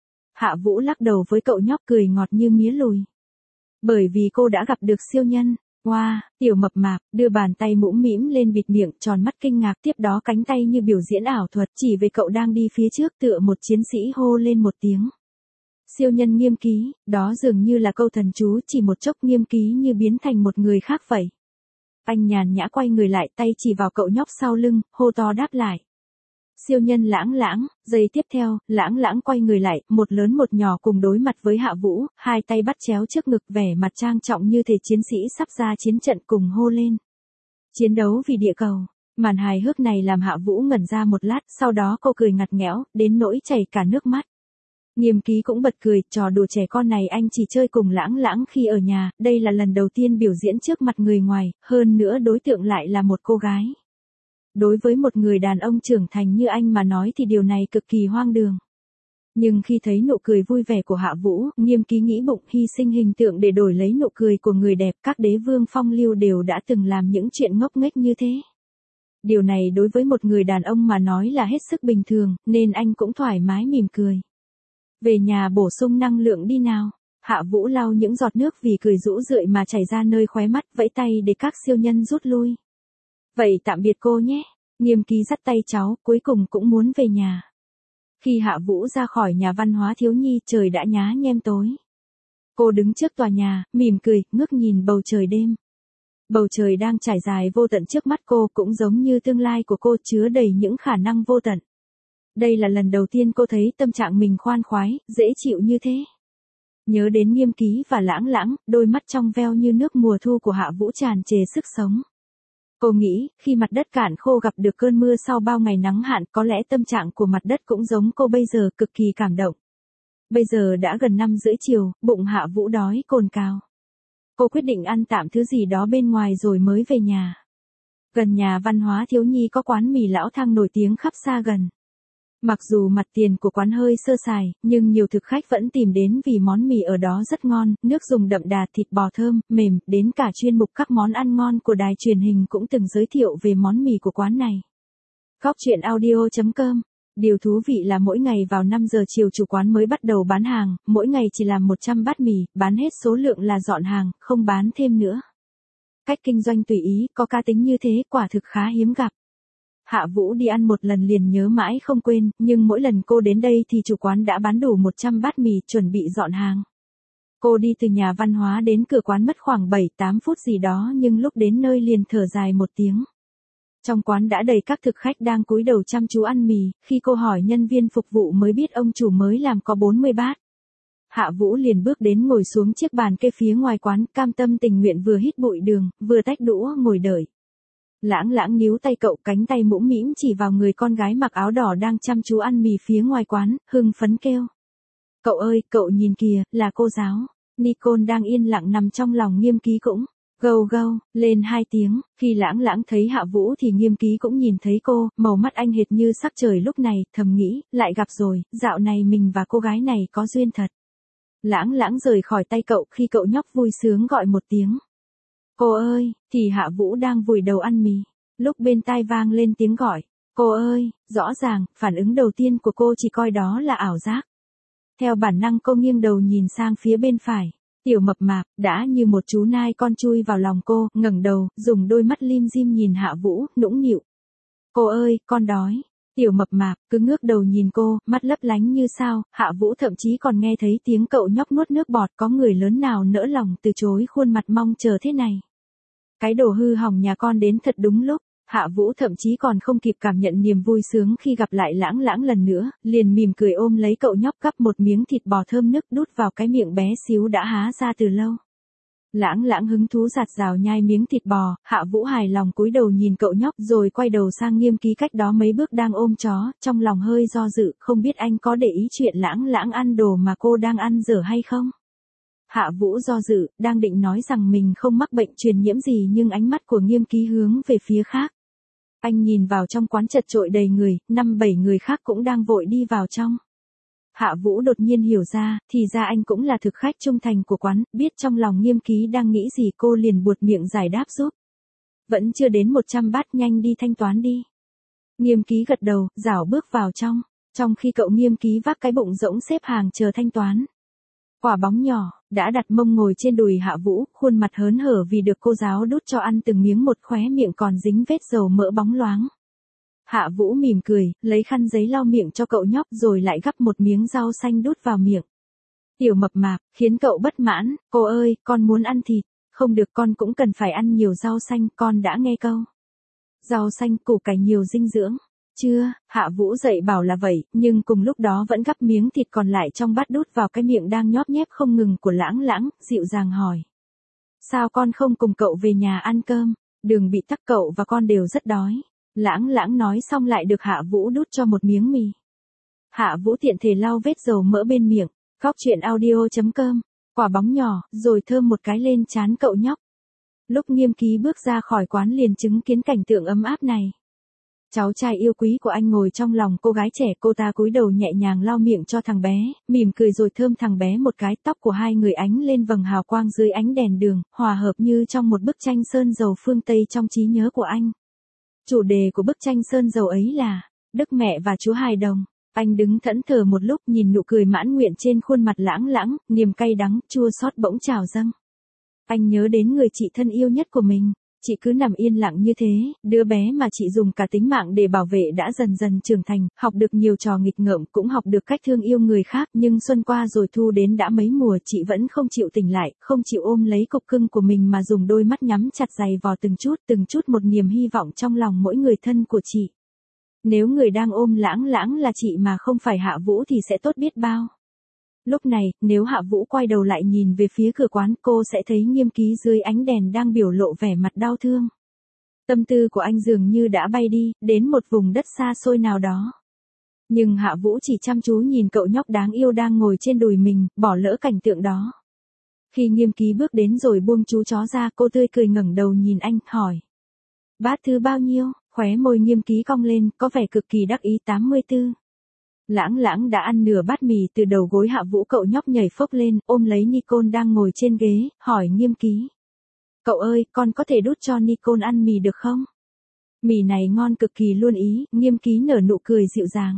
Hạ Vũ lắc đầu với cậu nhóc cười ngọt như mía lùi. Bởi vì cô đã gặp được siêu nhân. Wow, tiểu mập mạp, đưa bàn tay mũm mĩm lên bịt miệng, tròn mắt kinh ngạc, tiếp đó cánh tay như biểu diễn ảo thuật, chỉ về cậu đang đi phía trước tựa một chiến sĩ hô lên một tiếng. Siêu nhân Nghiêm Ký, đó dường như là câu thần chú, chỉ một chốc Nghiêm Ký như biến thành một người khác vậy. Anh nhàn nhã quay người lại, tay chỉ vào cậu nhóc sau lưng, hô to đáp lại. Siêu nhân Lãng Lãng. Giây tiếp theo, Lãng Lãng quay người lại, một lớn một nhỏ cùng đối mặt với Hạ Vũ, hai tay bắt chéo trước ngực, vẻ mặt trang trọng như thể chiến sĩ sắp ra chiến trận, cùng hô lên. Chiến đấu vì địa cầu. Màn hài hước này làm Hạ Vũ ngẩn ra một lát, sau đó cô cười ngặt nghẽo, đến nỗi chảy cả nước mắt. Nghiêm Ký cũng bật cười, trò đùa trẻ con này anh chỉ chơi cùng Lãng Lãng khi ở nhà, đây là lần đầu tiên biểu diễn trước mặt người ngoài, hơn nữa đối tượng lại là một cô gái. Đối với một người đàn ông trưởng thành như anh mà nói thì điều này cực kỳ hoang đường. Nhưng khi thấy nụ cười vui vẻ của Hạ Vũ, Nghiêm Ký nghĩ bụng hy sinh hình tượng để đổi lấy nụ cười của người đẹp, các đế vương phong lưu đều đã từng làm những chuyện ngốc nghếch như thế. Điều này đối với một người đàn ông mà nói là hết sức bình thường, nên anh cũng thoải mái mỉm cười. Về nhà bổ sung năng lượng đi nào. Hạ Vũ lau những giọt nước vì cười rũ rượi mà chảy ra nơi khóe mắt, vẫy tay để các siêu nhân rút lui. Vậy tạm biệt cô nhé. Nghiêm Ký dắt tay cháu, cuối cùng cũng muốn về nhà. Khi Hạ Vũ ra khỏi nhà văn hóa thiếu nhi, trời đã nhá nhem tối. Cô đứng trước tòa nhà, mỉm cười, ngước nhìn bầu trời đêm. Bầu trời đang trải dài vô tận trước mắt cô, cũng giống như tương lai của cô chứa đầy những khả năng vô tận. Đây là lần đầu tiên cô thấy tâm trạng mình khoan khoái, dễ chịu như thế. Nhớ đến Nghiêm Ký và Lãng Lãng, đôi mắt trong veo như nước mùa thu của Hạ Vũ tràn trề sức sống. Cô nghĩ, khi mặt đất cạn khô gặp được cơn mưa sau bao ngày nắng hạn, có lẽ tâm trạng của mặt đất cũng giống cô bây giờ, cực kỳ cảm động. Bây giờ đã gần năm rưỡi chiều, bụng Hạ Vũ đói cồn cào. Cô quyết định ăn tạm thứ gì đó bên ngoài rồi mới về nhà. Gần nhà văn hóa thiếu nhi có quán mì Lão Thang nổi tiếng khắp xa gần. Mặc dù mặt tiền của quán hơi sơ sài, nhưng nhiều thực khách vẫn tìm đến vì món mì ở đó rất ngon, nước dùng đậm đà, thịt bò thơm, mềm, đến cả chuyên mục các món ăn ngon của đài truyền hình cũng từng giới thiệu về món mì của quán này. Góc truyện audio chấm com. Điều thú vị là mỗi ngày vào năm giờ chiều chủ quán mới bắt đầu bán hàng, mỗi ngày chỉ làm một trăm bát mì, bán hết số lượng là dọn hàng, không bán thêm nữa. Cách kinh doanh tùy ý, có cá tính như thế, quả thực khá hiếm gặp. Hạ Vũ đi ăn một lần liền nhớ mãi không quên, nhưng mỗi lần cô đến đây thì chủ quán đã bán đủ một trăm bát mì, chuẩn bị dọn hàng. Cô đi từ nhà văn hóa đến cửa quán mất khoảng bảy tám phút gì đó, nhưng lúc đến nơi liền thở dài một tiếng. Trong quán đã đầy các thực khách đang cúi đầu chăm chú ăn mì, khi cô hỏi nhân viên phục vụ mới biết ông chủ mới làm có bốn mươi bát. Hạ Vũ liền bước đến ngồi xuống chiếc bàn kê phía ngoài quán, cam tâm tình nguyện vừa hít bụi đường, vừa tách đũa ngồi đợi. Lãng Lãng níu tay cậu, cánh tay mũm mĩm chỉ vào người con gái mặc áo đỏ đang chăm chú ăn mì phía ngoài quán, hưng phấn kêu. Cậu ơi, cậu nhìn kìa, là cô giáo. Nicole đang yên lặng nằm trong lòng Nghiêm Ký cũng gâu gâu lên hai tiếng. Khi Lãng Lãng thấy Hạ Vũ thì Nghiêm Ký cũng nhìn thấy cô, màu mắt anh hệt như sắc trời lúc này, thầm nghĩ, lại gặp rồi, dạo này mình và cô gái này có duyên thật. Lãng Lãng rời khỏi tay cậu khi cậu nhóc vui sướng gọi một tiếng. Cô ơi, thì Hạ Vũ đang vùi đầu ăn mì. Lúc bên tai vang lên tiếng gọi, cô ơi, rõ ràng, phản ứng đầu tiên của cô chỉ coi đó là ảo giác. Theo bản năng cô nghiêng đầu nhìn sang phía bên phải. Tiểu mập mạp, đã như một chú nai con chui vào lòng cô, ngẩng đầu, dùng đôi mắt lim dim nhìn Hạ Vũ, nũng nịu. Cô ơi, con đói. Tiểu mập mạp, cứ ngước đầu nhìn cô, mắt lấp lánh như sao, Hạ Vũ thậm chí còn nghe thấy tiếng cậu nhóc nuốt nước bọt, có người lớn nào nỡ lòng từ chối khuôn mặt mong chờ thế này. Cái đồ hư hỏng nhà con đến thật đúng lúc. Hạ Vũ thậm chí còn không kịp cảm nhận niềm vui sướng khi gặp lại Lãng Lãng lần nữa, liền mỉm cười ôm lấy cậu nhóc gắp một miếng thịt bò thơm nức đút vào cái miệng bé xíu đã há ra từ lâu. Lãng Lãng hứng thú giạt rào nhai miếng thịt bò, Hạ Vũ hài lòng cúi đầu nhìn cậu nhóc rồi quay đầu sang Nghiêm Ký cách đó mấy bước đang ôm chó, trong lòng hơi do dự, không biết anh có để ý chuyện Lãng Lãng ăn đồ mà cô đang ăn dở hay không? Hạ Vũ do dự, đang định nói rằng mình không mắc bệnh truyền nhiễm gì nhưng ánh mắt của Nghiêm Ký hướng về phía khác. Anh nhìn vào trong quán chật chội đầy người, năm bảy người khác cũng đang vội đi vào trong. Hạ Vũ đột nhiên hiểu ra, thì ra anh cũng là thực khách trung thành của quán, biết trong lòng Nghiêm Ký đang nghĩ gì cô liền buột miệng giải đáp giúp. Vẫn chưa đến một trăm bát, nhanh đi thanh toán đi. Nghiêm Ký gật đầu, rảo bước vào trong, trong khi cậu Nghiêm Ký vác cái bụng rỗng xếp hàng chờ thanh toán. Quả bóng nhỏ, đã đặt mông ngồi trên đùi Hạ Vũ, khuôn mặt hớn hở vì được cô giáo đút cho ăn từng miếng một, khóe miệng còn dính vết dầu mỡ bóng loáng. Hạ Vũ mỉm cười, lấy khăn giấy lau miệng cho cậu nhóc rồi lại gắp một miếng rau xanh đút vào miệng. Tiểu mập mạp, khiến cậu bất mãn, cô ơi, con muốn ăn thịt, không được, con cũng cần phải ăn nhiều rau xanh, con đã nghe câu. Rau xanh củ cải nhiều dinh dưỡng. Chưa, Hạ Vũ dạy bảo là vậy, nhưng cùng lúc đó vẫn gắp miếng thịt còn lại trong bát đút vào cái miệng đang nhóp nhép không ngừng của Lãng Lãng, dịu dàng hỏi. Sao con không cùng cậu về nhà ăn cơm, đường bị tắc, cậu và con đều rất đói. Lãng Lãng nói xong lại được Hạ Vũ đút cho một miếng mì. Hạ Vũ tiện thể lau vết dầu mỡ bên miệng, Góc Truyện Audio chấm com, quả bóng nhỏ, rồi thơm một cái lên trán cậu nhóc. Lúc Nghiêm Ký bước ra khỏi quán liền chứng kiến cảnh tượng ấm áp này. Cháu trai yêu quý của anh ngồi trong lòng cô gái trẻ, cô ta cúi đầu nhẹ nhàng lau miệng cho thằng bé, mỉm cười rồi thơm thằng bé một cái, tóc của hai người ánh lên vầng hào quang dưới ánh đèn đường, hòa hợp như trong một bức tranh sơn dầu phương Tây trong trí nhớ của anh. Chủ đề của bức tranh sơn dầu ấy là Đức Mẹ và Chúa Hài Đồng. Anh đứng thẫn thờ một lúc nhìn nụ cười mãn nguyện trên khuôn mặt Lãng Lãng, niềm cay đắng, chua xót bỗng trào dâng. Anh nhớ đến người chị thân yêu nhất của mình. Chị cứ nằm yên lặng như thế, đứa bé mà chị dùng cả tính mạng để bảo vệ đã dần dần trưởng thành, học được nhiều trò nghịch ngợm, cũng học được cách thương yêu người khác, nhưng xuân qua rồi thu đến đã mấy mùa, chị vẫn không chịu tỉnh lại, không chịu ôm lấy cục cưng của mình mà dùng đôi mắt nhắm chặt dày vò từng chút, từng chút một niềm hy vọng trong lòng mỗi người thân của chị. Nếu người đang ôm Lãng Lãng là chị mà không phải Hạ Vũ thì sẽ tốt biết bao. Lúc này, nếu Hạ Vũ quay đầu lại nhìn về phía cửa quán, cô sẽ thấy Nghiêm Ký dưới ánh đèn đang biểu lộ vẻ mặt đau thương. Tâm tư của anh dường như đã bay đi, đến một vùng đất xa xôi nào đó. Nhưng Hạ Vũ chỉ chăm chú nhìn cậu nhóc đáng yêu đang ngồi trên đùi mình, bỏ lỡ cảnh tượng đó. Khi Nghiêm Ký bước đến rồi buông chú chó ra, cô tươi cười ngẩng đầu nhìn anh, hỏi. Bát thứ bao nhiêu? Khóe môi Nghiêm Ký cong lên, có vẻ cực kỳ đắc ý. tám mươi tư. Lãng Lãng đã ăn nửa bát mì từ đầu gối Hạ Vũ, cậu nhóc nhảy phốc lên, ôm lấy Nicole đang ngồi trên ghế, hỏi Nghiêm Ký. Cậu ơi, con có thể đút cho Nicole ăn mì được không? Mì này ngon cực kỳ luôn ý, Nghiêm Ký nở nụ cười dịu dàng.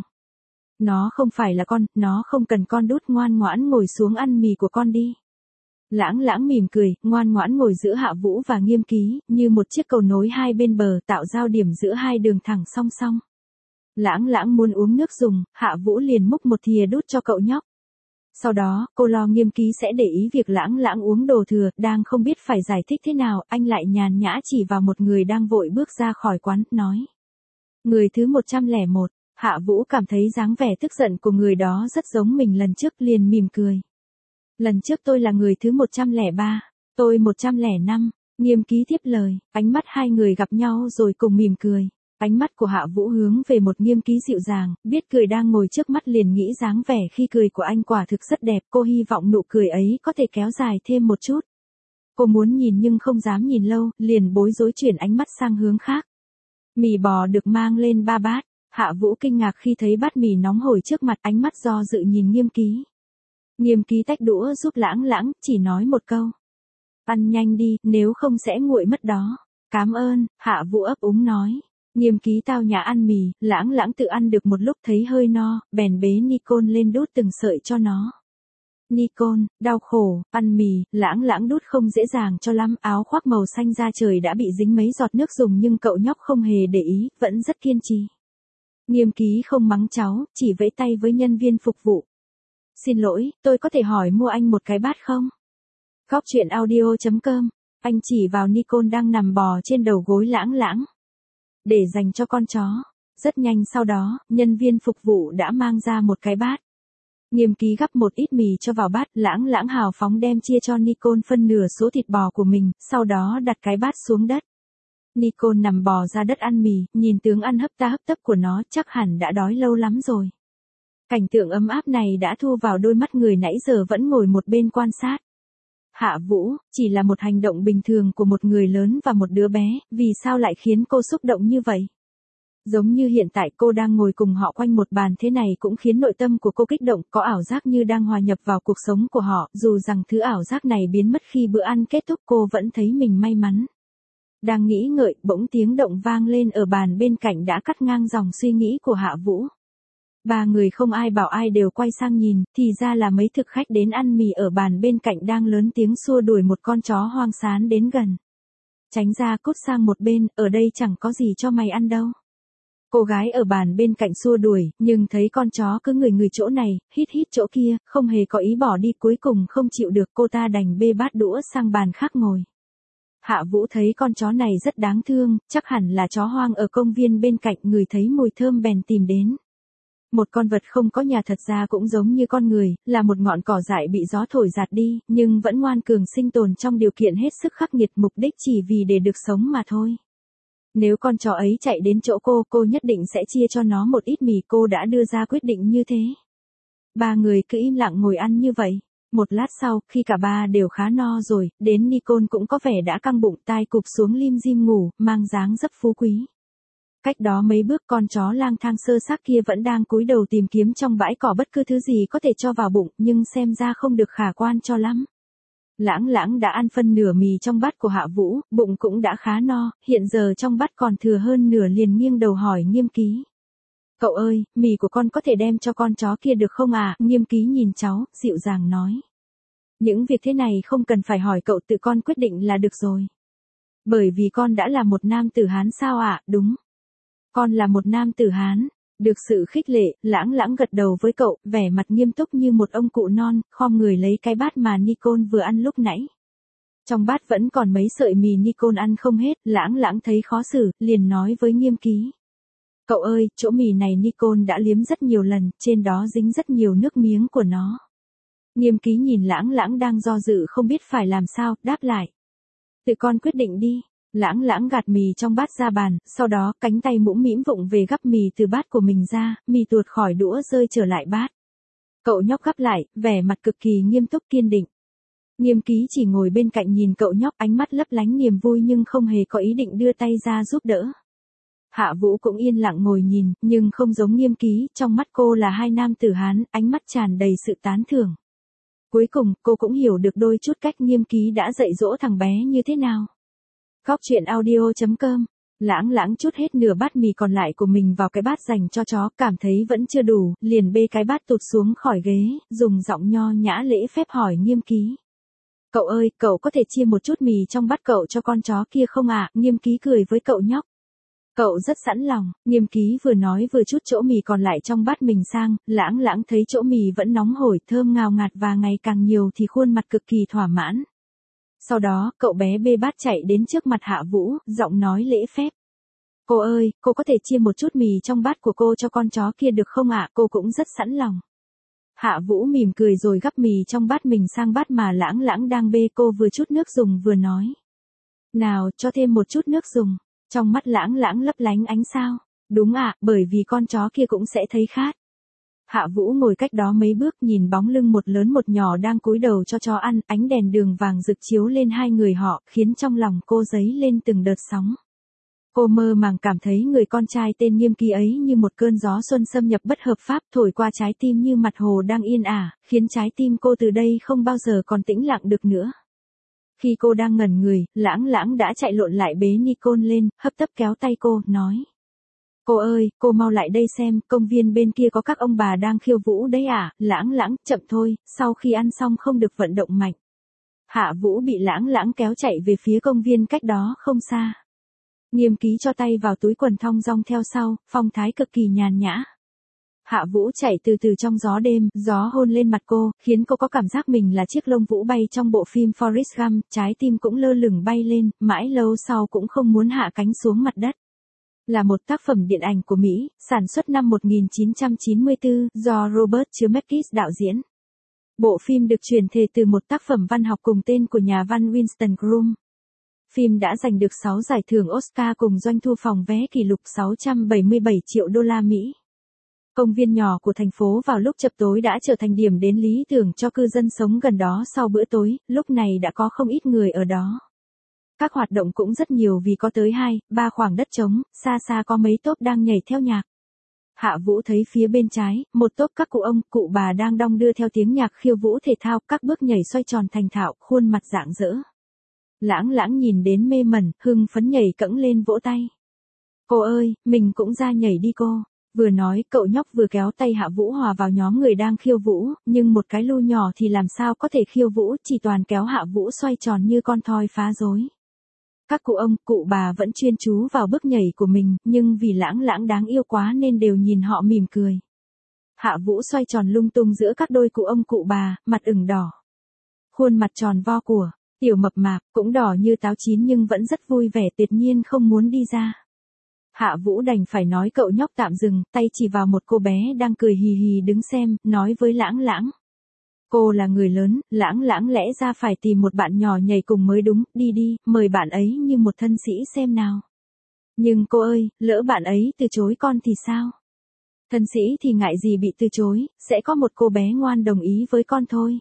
Nó không phải là con, nó không cần con đút, ngoan ngoãn ngồi xuống ăn mì của con đi. Lãng Lãng mỉm cười, ngoan ngoãn ngồi giữa Hạ Vũ và Nghiêm Ký, như một chiếc cầu nối hai bên bờ, tạo giao điểm giữa hai đường thẳng song song. Lãng Lãng muốn uống nước dùng, Hạ Vũ liền múc một thìa đút cho cậu nhóc. Sau đó, cô lo Nghiêm Ký sẽ để ý việc Lãng Lãng uống đồ thừa, đang không biết phải giải thích thế nào, anh lại nhàn nhã chỉ vào một người đang vội bước ra khỏi quán, nói. Người thứ một trăm lẻ một, Hạ Vũ cảm thấy dáng vẻ tức giận của người đó rất giống mình lần trước, liền mỉm cười. Lần trước tôi là người thứ một trăm lẻ ba, tôi một trăm lẻ năm, Nghiêm Ký tiếp lời, ánh mắt hai người gặp nhau rồi cùng mỉm cười. Ánh mắt của Hạ Vũ hướng về một Nghiêm Ký dịu dàng, biết cười đang ngồi trước mắt liền nghĩ dáng vẻ khi cười của anh quả thực rất đẹp, cô hy vọng nụ cười ấy có thể kéo dài thêm một chút. Cô muốn nhìn nhưng không dám nhìn lâu, liền bối rối chuyển ánh mắt sang hướng khác. Mì bò được mang lên ba bát, Hạ Vũ kinh ngạc khi thấy bát mì nóng hổi trước mặt, ánh mắt do dự nhìn Nghiêm Ký. Nghiêm Ký tách đũa giúp Lãng Lãng, chỉ nói một câu. Ăn nhanh đi, nếu không sẽ nguội mất đó. Cám ơn, Hạ Vũ ấp úng nói. Nghiêm Ký tao nhã ăn mì, Lãng Lãng tự ăn được một lúc thấy hơi no, bèn bế Nicole lên đút từng sợi cho nó. Nicole, đau khổ, ăn mì, Lãng Lãng đút không dễ dàng cho lắm, áo khoác màu xanh da trời đã bị dính mấy giọt nước dùng nhưng cậu nhóc không hề để ý, vẫn rất kiên trì. Nghiêm Ký không mắng cháu, chỉ vẫy tay với nhân viên phục vụ. Xin lỗi, tôi có thể hỏi mua anh một cái bát không? Góc Truyện Audio chấm com, anh chỉ vào Nicole đang nằm bò trên đầu gối Lãng Lãng. để dành cho con chó. Rất nhanh sau đó, nhân viên phục vụ đã mang ra một cái bát. Nghiêm ký gắp một ít mì cho vào bát, lãng lãng hào phóng đem chia cho Nicole phân nửa số thịt bò của mình, sau đó đặt cái bát xuống đất. Nicole nằm bò ra đất ăn mì, nhìn tướng ăn hấp ta hấp tấp của nó, chắc hẳn đã đói lâu lắm rồi. Cảnh tượng ấm áp này đã thu vào đôi mắt người nãy giờ vẫn ngồi một bên quan sát. Hạ Vũ, chỉ là một hành động bình thường của một người lớn và một đứa bé, vì sao lại khiến cô xúc động như vậy? Giống như hiện tại cô đang ngồi cùng họ quanh một bàn thế này cũng khiến nội tâm của cô kích động, có ảo giác như đang hòa nhập vào cuộc sống của họ, dù rằng thứ ảo giác này biến mất khi bữa ăn kết thúc cô vẫn thấy mình may mắn. Đang nghĩ ngợi, bỗng tiếng động vang lên ở bàn bên cạnh đã cắt ngang dòng suy nghĩ của Hạ Vũ. Ba người không ai bảo ai đều quay sang nhìn, thì ra là mấy thực khách đến ăn mì ở bàn bên cạnh đang lớn tiếng xua đuổi một con chó hoang sán đến gần. Tránh ra, cút sang một bên, ở đây chẳng có gì cho mày ăn đâu. Cô gái ở bàn bên cạnh xua đuổi, nhưng thấy con chó cứ người người chỗ này, hít hít chỗ kia, không hề có ý bỏ đi, cuối cùng không chịu được cô ta đành bê bát đũa sang bàn khác ngồi. Hạ Vũ thấy con chó này rất đáng thương, chắc hẳn là chó hoang ở công viên bên cạnh, người thấy mùi thơm bèn tìm đến. Một con vật không có nhà thật ra cũng giống như con người, là một ngọn cỏ dại bị gió thổi giạt đi, nhưng vẫn ngoan cường sinh tồn trong điều kiện hết sức khắc nghiệt, mục đích chỉ vì để được sống mà thôi. Nếu con chó ấy chạy đến chỗ cô, cô nhất định sẽ chia cho nó một ít mì, cô đã đưa ra quyết định như thế. Ba người cứ im lặng ngồi ăn như vậy. Một lát sau, khi cả ba đều khá no rồi, đến Nicole cũng có vẻ đã căng bụng, tai cụp xuống lim dim ngủ, mang dáng dấp phú quý. Cách đó mấy bước con chó lang thang sơ xác kia vẫn đang cúi đầu tìm kiếm trong bãi cỏ bất cứ thứ gì có thể cho vào bụng, nhưng xem ra không được khả quan cho lắm. Lãng lãng đã ăn phân nửa mì trong bát của Hạ Vũ, bụng cũng đã khá no, hiện giờ trong bát còn thừa hơn nửa, liền nghiêng đầu hỏi Nghiêm Ký. Cậu ơi, mì của con có thể đem cho con chó kia được không à? Nghiêm Ký nhìn cháu, dịu dàng nói. Những việc thế này không cần phải hỏi cậu, tự con quyết định là được rồi. Bởi vì con đã là một nam tử Hán sao ạ? À? Đúng. Con là một nam tử Hán. Được sự khích lệ, lãng lãng gật đầu với cậu, vẻ mặt nghiêm túc như một ông cụ non, khom người lấy cái bát mà Nicole vừa ăn lúc nãy. Trong bát vẫn còn mấy sợi mì Nicole ăn không hết, lãng lãng thấy khó xử, liền nói với Nghiêm Ký. Cậu ơi, chỗ mì này Nicole đã liếm rất nhiều lần, trên đó dính rất nhiều nước miếng của nó. Nghiêm Ký nhìn lãng lãng đang do dự không biết phải làm sao, đáp lại. Tự con quyết định đi. Lãng lãng gạt mì trong bát ra bàn, sau đó cánh tay mũm mĩm vụng về gắp mì từ bát của mình ra, mì tuột khỏi đũa rơi trở lại bát. Cậu nhóc gắp lại, vẻ mặt cực kỳ nghiêm túc kiên định. Nghiêm Ký chỉ ngồi bên cạnh nhìn cậu nhóc, ánh mắt lấp lánh niềm vui nhưng không hề có ý định đưa tay ra giúp đỡ. Hạ Vũ cũng yên lặng ngồi nhìn, nhưng không giống Nghiêm Ký, trong mắt cô là hai nam tử Hán, ánh mắt tràn đầy sự tán thưởng. Cuối cùng, cô cũng hiểu được đôi chút cách Nghiêm Ký đã dạy dỗ thằng bé như thế nào. Góc truyện audio chấm com. Lãng lãng chút hết nửa bát mì còn lại của mình vào cái bát dành cho chó, cảm thấy vẫn chưa đủ, liền bê cái bát tụt xuống khỏi ghế, dùng giọng nho nhã lễ phép hỏi Nghiêm Ký. Cậu ơi, cậu có thể chia một chút mì trong bát cậu cho con chó kia không ạ? À? Nghiêm Ký cười với cậu nhóc. Cậu rất sẵn lòng. Nghiêm Ký vừa nói vừa chút chỗ mì còn lại trong bát mình sang, lãng lãng thấy chỗ mì vẫn nóng hổi, thơm ngào ngạt và ngày càng nhiều thì khuôn mặt cực kỳ thỏa mãn. Sau đó, cậu bé bê bát chạy đến trước mặt Hạ Vũ, giọng nói lễ phép. Cô ơi, cô có thể chia một chút mì trong bát của cô cho con chó kia được không ạ? À? Cô cũng rất sẵn lòng. Hạ Vũ mỉm cười rồi gắp mì trong bát mình sang bát mà lãng lãng đang bê, cô vừa chút nước dùng vừa nói. Nào, cho thêm một chút nước dùng. Trong mắt lãng lãng lấp lánh ánh sao. Đúng ạ, à, bởi vì con chó kia cũng sẽ thấy khát. Hạ Vũ ngồi cách đó mấy bước nhìn bóng lưng một lớn một nhỏ đang cúi đầu cho chó ăn, ánh đèn đường vàng rực chiếu lên hai người họ, khiến trong lòng cô dấy lên từng đợt sóng. Cô mơ màng cảm thấy người con trai tên Nghiêm Ký ấy như một cơn gió xuân xâm nhập bất hợp pháp thổi qua trái tim như mặt hồ đang yên ả, khiến trái tim cô từ đây không bao giờ còn tĩnh lặng được nữa. Khi cô đang ngẩn người, lãng lãng đã chạy lộn lại bế Nicole lên, hấp tấp kéo tay cô, nói. Cô ơi, cô mau lại đây xem, công viên bên kia có các ông bà đang khiêu vũ đấy à? Lãng lãng, chậm thôi, sau khi ăn xong không được vận động mạnh. Hạ Vũ bị lãng lãng kéo chạy về phía công viên cách đó không xa. Nghiêm Ký cho tay vào túi quần thong dong theo sau, phong thái cực kỳ nhàn nhã. Hạ Vũ chạy từ từ trong gió đêm, gió hôn lên mặt cô, khiến cô có cảm giác mình là chiếc lông vũ bay trong bộ phim Forrest Gump, trái tim cũng lơ lửng bay lên, mãi lâu sau cũng không muốn hạ cánh xuống mặt đất. là một tác phẩm điện ảnh của Mỹ, sản xuất năm một nghìn chín trăm chín mươi tư, do Robert Zemeckis đạo diễn. Bộ phim được truyền thể từ một tác phẩm văn học cùng tên của nhà văn Winston Groom. Phim đã giành được sáu giải thưởng Oscar cùng doanh thu phòng vé kỷ lục sáu trăm bảy mươi bảy triệu đô la Mỹ. Công viên nhỏ của thành phố vào lúc chập tối đã trở thành điểm đến lý tưởng cho cư dân sống gần đó sau bữa tối, lúc này đã có không ít người ở đó. Các hoạt động cũng rất nhiều vì có tới hai, ba khoảng đất trống, xa xa có mấy tốp đang nhảy theo nhạc. Hạ Vũ thấy phía bên trái, một tốp các cụ ông, cụ bà đang đong đưa theo tiếng nhạc khiêu vũ thể thao, các bước nhảy xoay tròn thành thạo, khuôn mặt rạng rỡ. Lãng Lãng nhìn đến mê mẩn, hưng phấn nhảy cẫng lên vỗ tay. Cô ơi, mình cũng ra nhảy đi cô. Vừa nói, cậu nhóc vừa kéo tay Hạ Vũ hòa vào nhóm người đang khiêu vũ, nhưng một cái lu nhỏ thì làm sao có thể khiêu vũ, chỉ toàn kéo Hạ Vũ xoay tròn như con thoi phá rối. Các cụ ông, cụ bà vẫn chuyên chú vào bước nhảy của mình, nhưng vì Lãng Lãng đáng yêu quá nên đều nhìn họ mỉm cười. Hạ Vũ xoay tròn lung tung giữa các đôi cụ ông cụ bà, mặt ửng đỏ. Khuôn mặt tròn vo của tiểu mập mạp, cũng đỏ như táo chín nhưng vẫn rất vui vẻ, tuyệt nhiên không muốn đi ra. Hạ Vũ đành phải nói cậu nhóc tạm dừng, tay chỉ vào một cô bé đang cười hì hì đứng xem, nói với Lãng Lãng. Cô là người lớn, Lãng Lãng lẽ ra phải tìm một bạn nhỏ nhảy cùng mới đúng, đi đi, mời bạn ấy như một thân sĩ xem nào. Nhưng cô ơi, lỡ bạn ấy từ chối con thì sao? Thân sĩ thì ngại gì bị từ chối, sẽ có một cô bé ngoan đồng ý với con thôi.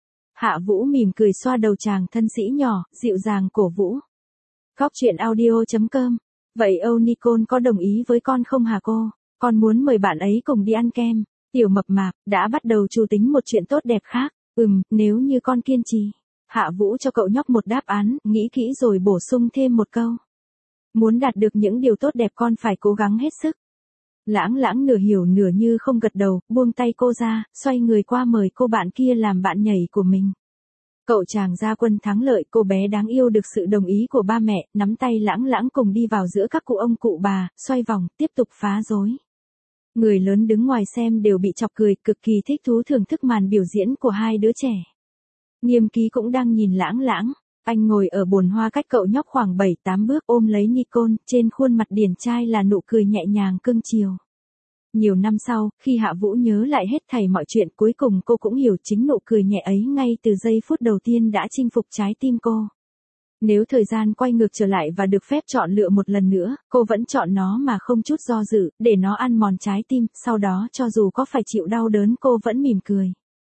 Hạ Vũ mỉm cười xoa đầu chàng thân sĩ nhỏ, dịu dàng cổ vũ. Góc truyện audio chấm com. Vậy Âu Nicole có đồng ý với con không hả cô? Con muốn mời bạn ấy cùng đi ăn kem. Tiểu mập mạp, đã bắt đầu chủ tính một chuyện tốt đẹp khác. Ừm, nếu như con kiên trì. Hạ Vũ cho cậu nhóc một đáp án, nghĩ kỹ rồi bổ sung thêm một câu. Muốn đạt được những điều tốt đẹp con phải cố gắng hết sức. Lãng Lãng nửa hiểu nửa như không gật đầu, buông tay cô ra, xoay người qua mời cô bạn kia làm bạn nhảy của mình. Cậu chàng gia quân thắng lợi, cô bé đáng yêu được sự đồng ý của ba mẹ, nắm tay Lãng Lãng cùng đi vào giữa các cụ ông cụ bà, xoay vòng, tiếp tục phá rối. Người lớn đứng ngoài xem đều bị chọc cười, cực kỳ thích thú thưởng thức màn biểu diễn của hai đứa trẻ. Nghiêm Ký cũng đang nhìn Lãng Lãng, anh ngồi ở bồn hoa cách cậu nhóc khoảng bảy tám bước ôm lấy Nicole, trên khuôn mặt điển trai là nụ cười nhẹ nhàng cưng chiều. Nhiều năm sau, khi Hạ Vũ nhớ lại hết thảy mọi chuyện, cuối cùng cô cũng hiểu chính nụ cười nhẹ ấy ngay từ giây phút đầu tiên đã chinh phục trái tim cô. Nếu thời gian quay ngược trở lại và được phép chọn lựa một lần nữa, cô vẫn chọn nó mà không chút do dự, để nó ăn mòn trái tim, sau đó cho dù có phải chịu đau đớn cô vẫn mỉm cười.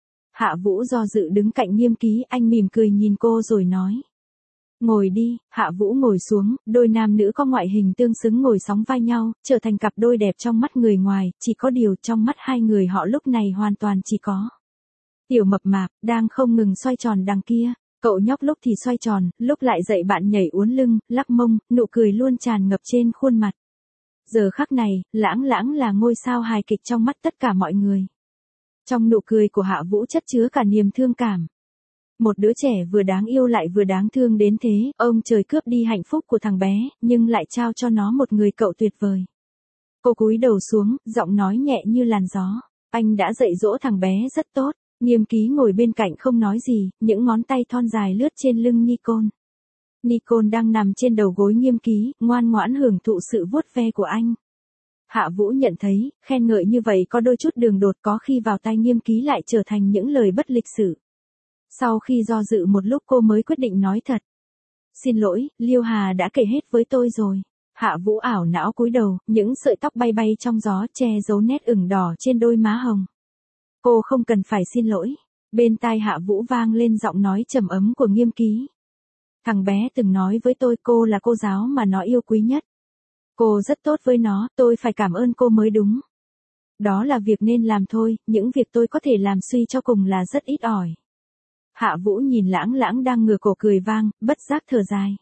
Hạ Vũ do dự đứng cạnh Nghiêm Ký, anh mỉm cười nhìn cô rồi nói. Ngồi đi. Hạ Vũ ngồi xuống, đôi nam nữ có ngoại hình tương xứng ngồi sóng vai nhau, trở thành cặp đôi đẹp trong mắt người ngoài, chỉ có điều trong mắt hai người họ lúc này hoàn toàn chỉ có. Tiểu mập mạp, đang không ngừng xoay tròn đằng kia, cậu nhóc lúc thì xoay tròn, lúc lại dạy bạn nhảy uốn lưng, lắc mông, nụ cười luôn tràn ngập trên khuôn mặt. Giờ khắc này, Lãng Lãng là ngôi sao hài kịch trong mắt tất cả mọi người. Trong nụ cười của Hạ Vũ chất chứa cả niềm thương cảm. Một đứa trẻ vừa đáng yêu lại vừa đáng thương đến thế, ông trời cướp đi hạnh phúc của thằng bé, nhưng lại trao cho nó một người cậu tuyệt vời. Cô cúi đầu xuống, giọng nói nhẹ như làn gió. Anh đã dạy dỗ thằng bé rất tốt. Nghiêm Ký ngồi bên cạnh không nói gì, những ngón tay thon dài lướt trên lưng Nicole. Nicole đang nằm trên đầu gối Nghiêm Ký, ngoan ngoãn hưởng thụ sự vuốt ve của anh. Hạ Vũ nhận thấy, khen ngợi như vậy có đôi chút đường đột, có khi vào tai Nghiêm Ký lại trở thành những lời bất lịch sự. Sau khi do dự một lúc cô mới quyết định nói thật. Xin lỗi, Liêu Hà đã kể hết với tôi rồi. Hạ Vũ ảo não cúi đầu, những sợi tóc bay bay trong gió che giấu nét ửng đỏ trên đôi má hồng. Cô không cần phải xin lỗi. Bên tai Hạ Vũ vang lên giọng nói trầm ấm của Nghiêm Ký. Thằng bé từng nói với tôi cô là cô giáo mà nó yêu quý nhất. Cô rất tốt với nó, tôi phải cảm ơn cô mới đúng. Đó là việc nên làm thôi, những việc tôi có thể làm suy cho cùng là rất ít ỏi. Hạ Vũ nhìn Lãng Lãng đang ngửa cổ cười vang, bất giác thở dài.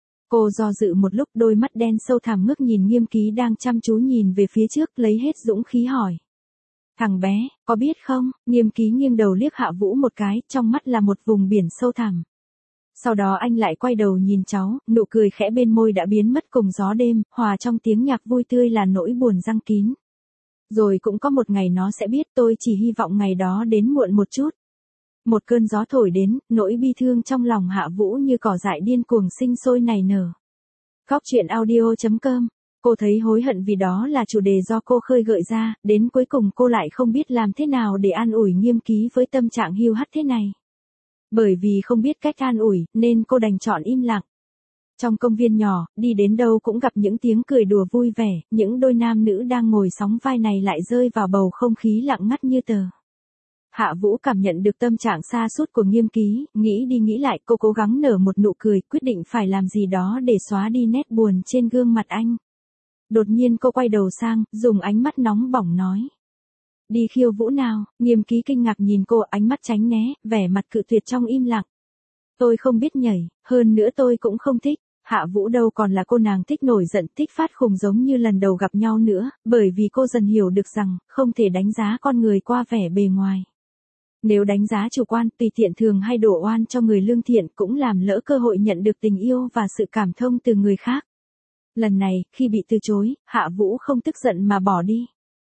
Cô do dự một lúc, đôi mắt đen sâu thẳm ngước nhìn Nghiêm Ký đang chăm chú nhìn về phía trước, lấy hết dũng khí hỏi. Thằng bé, có biết không? Nghiêm Ký nghiêng đầu liếc Hạ Vũ một cái, trong mắt là một vùng biển sâu thẳm. Sau đó anh lại quay đầu nhìn cháu, nụ cười khẽ bên môi đã biến mất cùng gió đêm, hòa trong tiếng nhạc vui tươi là nỗi buồn răng kín. Rồi cũng có một ngày nó sẽ biết, tôi chỉ hy vọng ngày đó đến muộn một chút. Một cơn gió thổi đến, nỗi bi thương trong lòng Hạ Vũ như cỏ dại điên cuồng sinh sôi nảy nở. Góc truyện audio chấm com Cô thấy hối hận vì đó là chủ đề do cô khơi gợi ra, đến cuối cùng cô lại không biết làm thế nào để an ủi Nghiêm Ký với tâm trạng hiu hắt thế này. Bởi vì không biết cách an ủi, nên cô đành chọn im lặng. Trong công viên nhỏ, đi đến đâu cũng gặp những tiếng cười đùa vui vẻ, những đôi nam nữ đang ngồi sóng vai này lại rơi vào bầu không khí lặng ngắt như tờ. Hạ Vũ cảm nhận được tâm trạng sa sút của Nghiêm Ký, nghĩ đi nghĩ lại cô cố gắng nở một nụ cười, quyết định phải làm gì đó để xóa đi nét buồn trên gương mặt anh. Đột nhiên cô quay đầu sang, dùng ánh mắt nóng bỏng nói. Đi khiêu vũ nào, Nghiêm Ký kinh ngạc nhìn cô, ánh mắt tránh né, vẻ mặt cự tuyệt trong im lặng. Tôi không biết nhảy, hơn nữa tôi cũng không thích. Hạ Vũ đâu còn là cô nàng thích nổi giận, thích phát khùng giống như lần đầu gặp nhau nữa, bởi vì cô dần hiểu được rằng, không thể đánh giá con người qua vẻ bề ngoài. Nếu đánh giá chủ quan, tùy tiện thường hay đổ oan cho người lương thiện cũng làm lỡ cơ hội nhận được tình yêu và sự cảm thông từ người khác. Lần này, khi bị từ chối, Hạ Vũ không tức giận mà bỏ đi.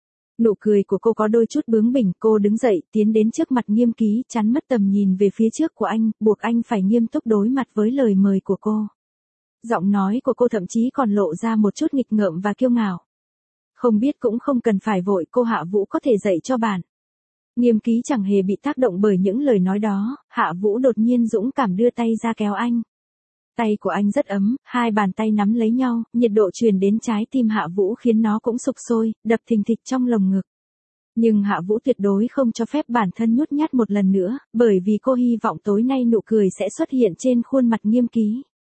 Nụ cười của cô có đôi chút bướng bỉnh, cô đứng dậy, tiến đến trước mặt Nghiêm Ký, chắn mất tầm nhìn về phía trước của anh, buộc anh phải nghiêm túc đối mặt với lời mời của cô. Giọng nói của cô thậm chí còn lộ ra một chút nghịch ngợm và kiêu ngạo. Không biết cũng không cần phải vội, cô Hạ Vũ có thể dạy cho bạn. Nghiêm Ký chẳng hề bị tác động bởi những lời nói đó, Hạ Vũ đột nhiên dũng cảm đưa tay ra kéo anh. Tay của anh rất ấm, hai bàn tay nắm lấy nhau, nhiệt độ truyền đến trái tim Hạ Vũ khiến nó cũng sục sôi, đập thình thịch trong lồng ngực. Nhưng Hạ Vũ tuyệt đối không cho phép bản thân nhút nhát một lần nữa, bởi vì cô hy vọng tối nay nụ cười sẽ xuất hiện trên khuôn mặt Nghiêm Ký.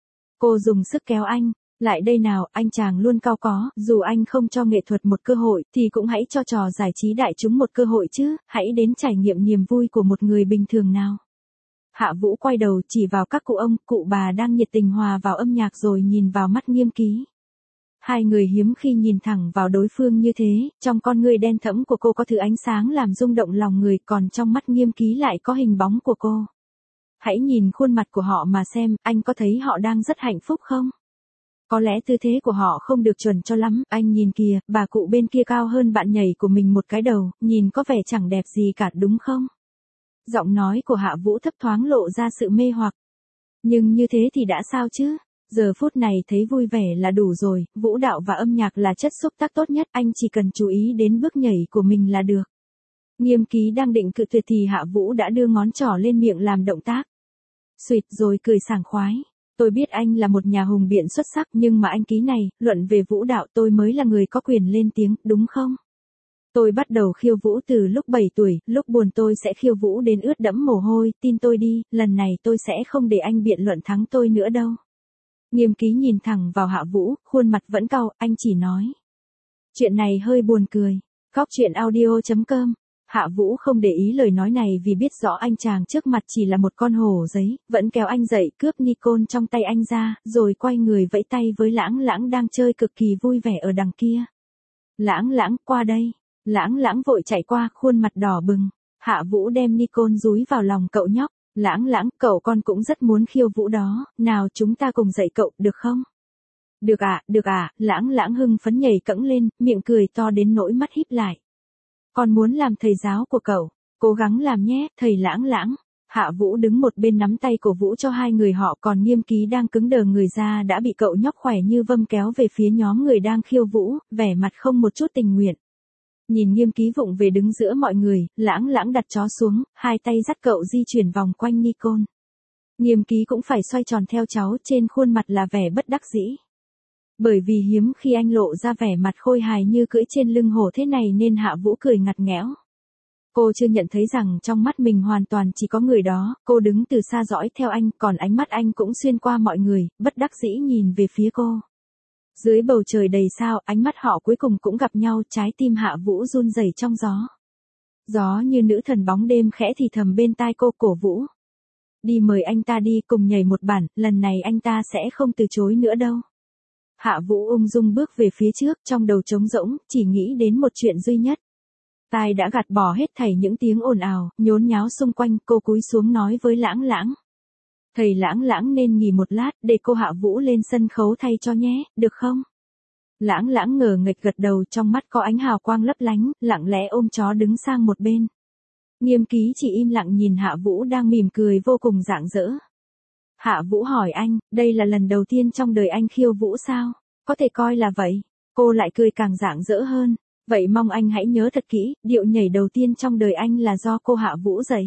Cô dùng sức kéo anh, lại đây nào, anh chàng luôn cao có, dù anh không cho nghệ thuật một cơ hội, thì cũng hãy cho trò giải trí đại chúng một cơ hội chứ, hãy đến trải nghiệm niềm vui của một người bình thường nào. Hạ Vũ quay đầu chỉ vào các cụ ông, cụ bà đang nhiệt tình hòa vào âm nhạc rồi nhìn vào mắt Nghiêm Ký. Hai người hiếm khi nhìn thẳng vào đối phương như thế, trong con người đen thẫm của cô có thứ ánh sáng làm rung động lòng người, còn trong mắt Nghiêm Ký lại có hình bóng của cô. Hãy nhìn khuôn mặt của họ mà xem, anh có thấy họ đang rất hạnh phúc không? Có lẽ tư thế của họ không được chuẩn cho lắm, anh nhìn kìa, bà cụ bên kia cao hơn bạn nhảy của mình một cái đầu, nhìn có vẻ chẳng đẹp gì cả đúng không? Giọng nói của Hạ Vũ thấp thoáng lộ ra sự mê hoặc. Nhưng như thế thì đã sao chứ? Giờ phút này thấy vui vẻ là đủ rồi, vũ đạo và âm nhạc là chất xúc tác tốt nhất, anh chỉ cần chú ý đến bước nhảy của mình là được. Nghiêm Ký đang định cự tuyệt thì Hạ Vũ đã đưa ngón trỏ lên miệng làm động tác. Xuyệt rồi cười sảng khoái. Tôi biết anh là một nhà hùng biện xuất sắc nhưng mà anh Ký này, luận về vũ đạo tôi mới là người có quyền lên tiếng, đúng không? Tôi bắt đầu khiêu vũ từ lúc bảy tuổi, lúc buồn tôi sẽ khiêu vũ đến ướt đẫm mồ hôi, tin tôi đi, lần này tôi sẽ không để anh biện luận thắng tôi nữa đâu. Nghiêm Ký nhìn thẳng vào Hạ Vũ, khuôn mặt vẫn cau, anh chỉ nói. Chuyện này hơi buồn cười. Góc truyện audio chấm com. Hạ Vũ không để ý lời nói này vì biết rõ anh chàng trước mặt chỉ là một con hổ giấy, vẫn kéo anh dậy cướp Nikon trong tay anh ra, rồi quay người vẫy tay với Lãng Lãng đang chơi cực kỳ vui vẻ ở đằng kia. Lãng Lãng, qua đây. Lãng Lãng vội chạy qua, khuôn mặt đỏ bừng. Hạ Vũ đem Nikon dúi vào lòng cậu nhóc. Lãng Lãng, cậu con cũng rất muốn khiêu vũ đó, nào chúng ta cùng dạy cậu, được không? Được ạ, à, được ạ, à. Lãng Lãng hưng phấn nhảy cẫng lên, miệng cười to đến nỗi mắt híp lại. Con muốn làm thầy giáo của cậu, cố gắng làm nhé, thầy Lãng Lãng. Hạ Vũ đứng một bên nắm tay cổ vũ cho hai người họ, còn Nghiêm Ký đang cứng đờ người ra đã bị cậu nhóc khỏe như vâm kéo về phía nhóm người đang khiêu vũ, vẻ mặt không một chút tình nguyện. Nhìn Nghiêm Ký vụng về đứng giữa mọi người, Lãng Lãng đặt chó xuống, hai tay dắt cậu di chuyển vòng quanh Nikon. Nghiêm Ký cũng phải xoay tròn theo cháu, trên khuôn mặt là vẻ bất đắc dĩ. Bởi vì hiếm khi anh lộ ra vẻ mặt khôi hài như cưỡi trên lưng hổ thế này nên Hạ Vũ cười ngặt nghẽo. Cô chưa nhận thấy rằng trong mắt mình hoàn toàn chỉ có người đó, cô đứng từ xa dõi theo anh, còn ánh mắt anh cũng xuyên qua mọi người, bất đắc dĩ nhìn về phía cô. Dưới bầu trời đầy sao, ánh mắt họ cuối cùng cũng gặp nhau, trái tim Hạ Vũ run rẩy trong gió. Gió như nữ thần bóng đêm khẽ thì thầm bên tai cô, cổ vũ. Đi mời anh ta đi, cùng nhảy một bản, lần này anh ta sẽ không từ chối nữa đâu. Hạ Vũ ung dung bước về phía trước, trong đầu trống rỗng, chỉ nghĩ đến một chuyện duy nhất. Tai đã gạt bỏ hết thảy những tiếng ồn ào, nhốn nháo xung quanh, cô cúi xuống nói với Lãng Lãng. Thầy Lãng Lãng nên nghỉ một lát, để cô Hạ Vũ lên sân khấu thay cho nhé, được không? Lãng Lãng ngờ nghệch gật đầu, trong mắt có ánh hào quang lấp lánh, lặng lẽ ôm chó đứng sang một bên. Nghiêm Ký chỉ im lặng nhìn Hạ Vũ đang mỉm cười vô cùng rạng rỡ. Hạ Vũ hỏi anh, đây là lần đầu tiên trong đời anh khiêu vũ sao? Có thể coi là vậy. Cô lại cười càng rạng rỡ hơn. Vậy mong anh hãy nhớ thật kỹ, điệu nhảy đầu tiên trong đời anh là do cô Hạ Vũ dạy.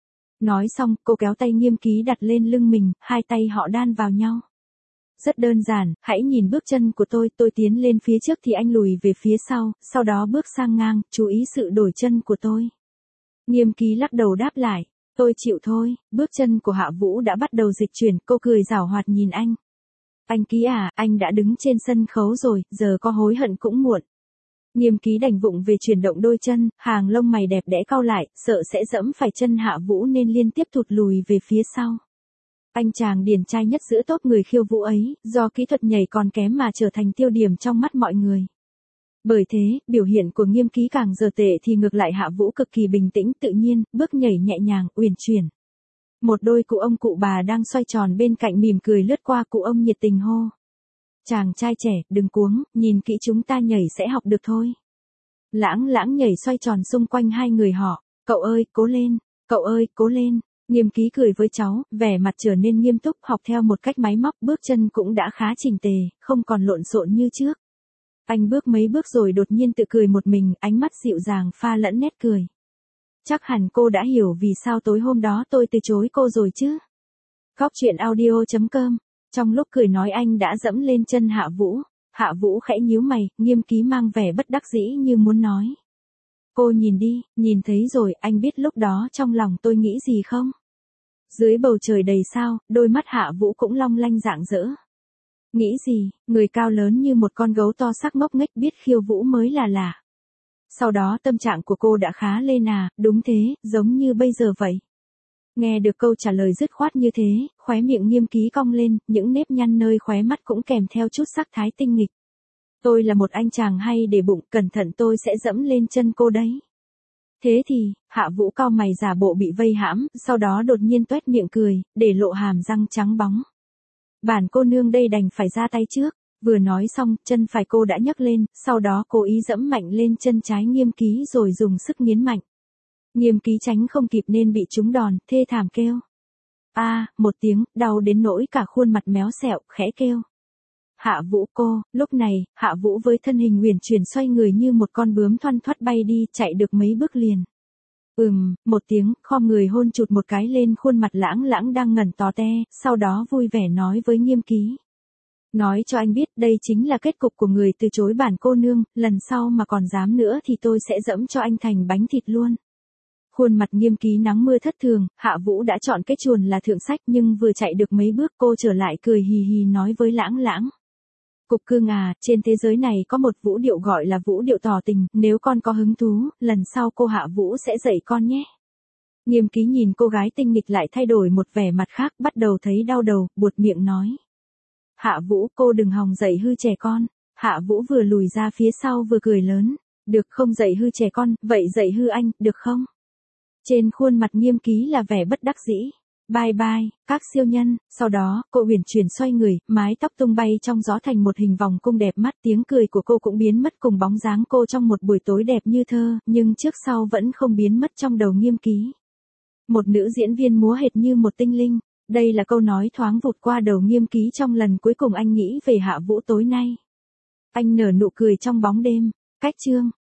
Nói xong, cô kéo tay Nghiêm Ký đặt lên lưng mình, hai tay họ đan vào nhau. Rất đơn giản, hãy nhìn bước chân của tôi, tôi tiến lên phía trước thì anh lùi về phía sau, sau đó bước sang ngang, chú ý sự đổi chân của tôi. Nghiêm Ký lắc đầu đáp lại, tôi chịu thôi. Bước chân của Hạ Vũ đã bắt đầu dịch chuyển, cô cười giảo hoạt nhìn anh. Anh Ký à, anh đã đứng trên sân khấu rồi, giờ có hối hận cũng muộn. Nghiêm Ký đành vụng về chuyển động đôi chân, hàng lông mày đẹp đẽ cau lại, sợ sẽ dẫm phải chân Hạ Vũ nên liên tiếp thụt lùi về phía sau. Anh chàng điển trai nhất giữa tốp người khiêu vũ ấy, do kỹ thuật nhảy còn kém mà trở thành tiêu điểm trong mắt mọi người. Bởi thế, biểu hiện của Nghiêm Ký càng giờ tệ thì ngược lại Hạ Vũ cực kỳ bình tĩnh tự nhiên, bước nhảy nhẹ nhàng, uyển chuyển. Một đôi cụ ông cụ bà đang xoay tròn bên cạnh mỉm cười lướt qua, cụ ông nhiệt tình hô. Chàng trai trẻ, đừng cuống, nhìn kỹ chúng ta nhảy sẽ học được thôi. Lãng lãng nhảy xoay tròn xung quanh hai người họ, cậu ơi, cố lên, cậu ơi, cố lên. Nghiêm Ký cười với cháu, vẻ mặt trở nên nghiêm túc, học theo một cách máy móc, bước chân cũng đã khá chỉnh tề, không còn lộn xộn như trước. Anh bước mấy bước rồi đột nhiên tự cười một mình, ánh mắt dịu dàng pha lẫn nét cười. Chắc hẳn cô đã hiểu vì sao tối hôm đó tôi từ chối cô rồi chứ. Góc truyện audio chấm com. Trong lúc cười nói anh đã dẫm lên chân Hạ Vũ. Hạ Vũ khẽ nhíu mày, Nghiêm Ký mang vẻ bất đắc dĩ như muốn nói. Cô nhìn đi, nhìn thấy rồi, anh biết lúc đó trong lòng tôi nghĩ gì không? Dưới bầu trời đầy sao, đôi mắt Hạ Vũ cũng long lanh rạng rỡ. Nghĩ gì, người cao lớn như một con gấu to xác ngốc nghếch biết khiêu vũ mới là lạ. Sau đó tâm trạng của cô đã khá lên à, đúng thế, giống như bây giờ vậy. Nghe được câu trả lời dứt khoát như thế, khóe miệng Nghiêm Ký cong lên, những nếp nhăn nơi khóe mắt cũng kèm theo chút sắc thái tinh nghịch. Tôi là một anh chàng hay để bụng, cẩn thận tôi sẽ dẫm lên chân cô đấy. Thế thì, Hạ Vũ cau mày giả bộ bị vây hãm, sau đó đột nhiên toét miệng cười, để lộ hàm răng trắng bóng. Bản cô nương đây đành phải ra tay trước. Vừa nói xong, chân phải cô đã nhấc lên, sau đó cố ý dẫm mạnh lên chân trái Nghiêm Ký rồi dùng sức nghiến mạnh. Nghiêm Ký tránh không kịp nên bị trúng đòn, thê thảm kêu. A, à, một tiếng, đau đến nỗi cả khuôn mặt méo xẹo, khẽ kêu. Hạ Vũ cô, lúc này, Hạ Vũ với thân hình uyển chuyển xoay người như một con bướm thoăn thoắt bay đi, chạy được mấy bước liền. Ừm, một tiếng, khom người hôn chụt một cái lên khuôn mặt lãng lãng đang ngẩn tò te, sau đó vui vẻ nói với Nghiêm Ký. Nói cho anh biết đây chính là kết cục của người từ chối bản cô nương, lần sau mà còn dám nữa thì tôi sẽ dẫm cho anh thành bánh thịt luôn. Khuôn mặt Nghiêm Ký nắng mưa thất thường, Hạ Vũ đã chọn cái chuồn là thượng sách nhưng vừa chạy được mấy bước cô trở lại cười hì hì nói với lãng lãng. Cục cưng à, trên thế giới này có một vũ điệu gọi là vũ điệu tỏ tình, nếu con có hứng thú, lần sau cô Hạ Vũ sẽ dạy con nhé. Nghiêm Ký nhìn cô gái tinh nghịch lại thay đổi một vẻ mặt khác, bắt đầu thấy đau đầu, buột miệng nói. Hạ Vũ cô đừng hòng dạy hư trẻ con. Hạ Vũ vừa lùi ra phía sau vừa cười lớn. Được không dạy hư trẻ con, vậy dạy hư anh, được không? Trên khuôn mặt Nghiêm Ký là vẻ bất đắc dĩ. Bye bye, các siêu nhân. Sau đó, cô uyển chuyển xoay người, mái tóc tung bay trong gió thành một hình vòng cung đẹp mắt. Tiếng cười của cô cũng biến mất cùng bóng dáng cô trong một buổi tối đẹp như thơ, nhưng trước sau vẫn không biến mất trong đầu Nghiêm Ký. Một nữ diễn viên múa hệt như một tinh linh. Đây là câu nói thoáng vụt qua đầu Nghiêm Ký trong lần cuối cùng anh nghĩ về Hạ Vũ tối nay. Anh nở nụ cười trong bóng đêm. Cách chương.